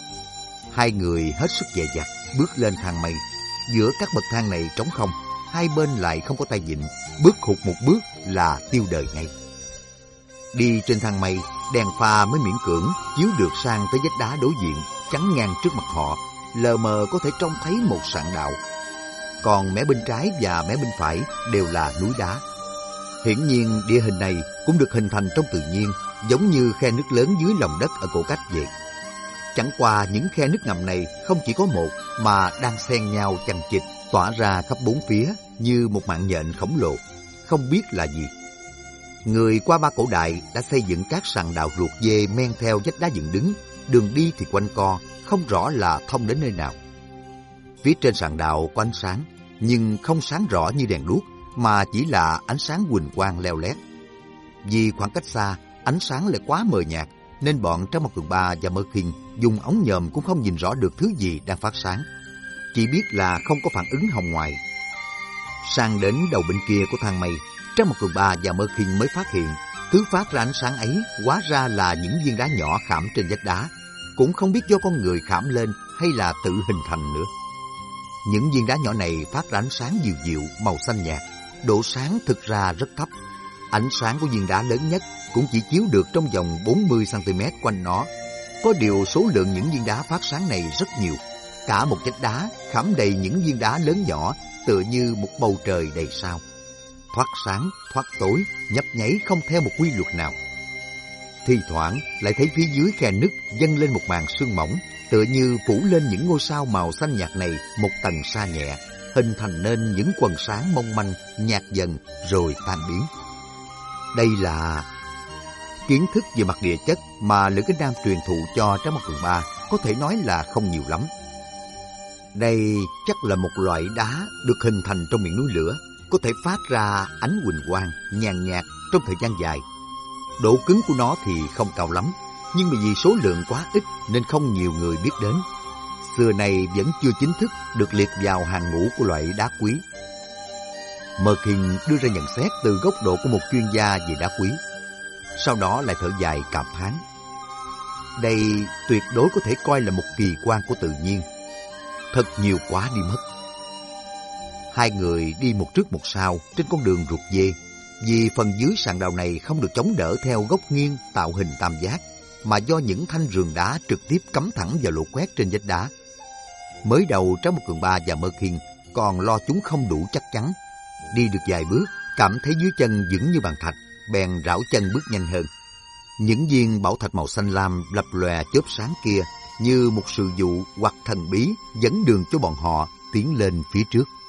Speaker 1: Hai người hết sức dè dặt bước lên thang mây. Giữa các bậc thang này trống không, hai bên lại không có tay vịn, bước hụt một bước là tiêu đời ngay. Đi trên thang mây, đèn pha mới miễn cưỡng chiếu được sang tới vách đá đối diện, chắn ngang trước mặt họ, lờ mờ có thể trông thấy một sạn đạo. Còn mé bên trái và mé bên phải đều là núi đá. Hiển nhiên địa hình này cũng được hình thành trong tự nhiên, giống như khe nước lớn dưới lòng đất ở Cổ Cách vậy. Chẳng qua những khe nước ngầm này không chỉ có một mà đang xen nhau chằng chịt, tỏa ra khắp bốn phía như một mạng nhện khổng lồ, không biết là gì. Người qua Ba Cổ Đại đã xây dựng các sàn đạo ruột dê men theo vách đá dựng đứng, đường đi thì quanh co, không rõ là thông đến nơi nào. Phía trên sàn đạo có ánh sáng, nhưng không sáng rõ như đèn đuốc, mà chỉ là ánh sáng huỳnh quang leo lét. Vì khoảng cách xa, ánh sáng lại quá mờ nhạt, nên bọn Trác Mộc Cường Ba và Mơ Kinh dùng ống nhòm cũng không nhìn rõ được thứ gì đang phát sáng. Chỉ biết là không có phản ứng hồng ngoại. Sang đến đầu bên kia của thang mây, Trác Mộc Cường Ba và Mơ Kinh mới phát hiện thứ phát ra ánh sáng ấy hóa ra là những viên đá nhỏ khảm trên vách đá, cũng không biết do con người khảm lên hay là tự hình thành nữa. Những viên đá nhỏ này phát ra ánh sáng dịu dịu, màu xanh nhạt, độ sáng thực ra rất thấp. Ánh sáng của viên đá lớn nhất cũng chỉ chiếu được trong vòng bốn mươi xăng ti mét quanh nó. Có điều số lượng những viên đá phát sáng này rất nhiều. Cả một vách đá khảm đầy những viên đá lớn nhỏ, tựa như một bầu trời đầy sao. Thoát sáng, thoát tối, nhấp nháy không theo một quy luật nào. Thi thoảng lại thấy phía dưới khe nứt dâng lên một màn sương mỏng, tựa như phủ lên những ngôi sao màu xanh nhạt này một tầng sa nhẹ, hình thành nên những quầng sáng mong manh, nhạt dần rồi tan biến. Đây là... Kiến thức về mặt địa chất mà Lữ Kính Nam truyền thụ cho Tráng Mặt Cường Ba có thể nói là không nhiều lắm. Đây chắc là một loại đá được hình thành trong miệng núi lửa, có thể phát ra ánh huỳnh quang nhàn nhạt trong thời gian dài. Độ cứng của nó thì không cao lắm, nhưng mà vì số lượng quá ít nên không nhiều người biết đến. Xưa nay vẫn chưa chính thức được liệt vào hàng ngũ của loại đá quý. Merkin đưa ra nhận xét từ góc độ của một chuyên gia về đá quý. Sau đó lại thở dài cảm thán. Đây tuyệt đối có thể coi là một kỳ quan của tự nhiên. Thật nhiều quá đi mất. Hai người đi một trước một sau trên con đường ruột dê, vì phần dưới sàn đào này không được chống đỡ theo góc nghiêng tạo hình tam giác, mà do những thanh rườn đá trực tiếp cắm thẳng vào lỗ quét trên vách đá. Mới đầu Tráng Mặt Cường Ba và Merkin còn lo chúng không đủ chắc chắn. Đi được vài bước, cảm thấy dưới chân vững như bàn thạch, bèn rảo chân bước nhanh hơn. Những viên bảo thạch màu xanh lam lập lòe chớp sáng kia như một sự dụ hoặc thần bí dẫn đường cho bọn họ tiến lên phía trước.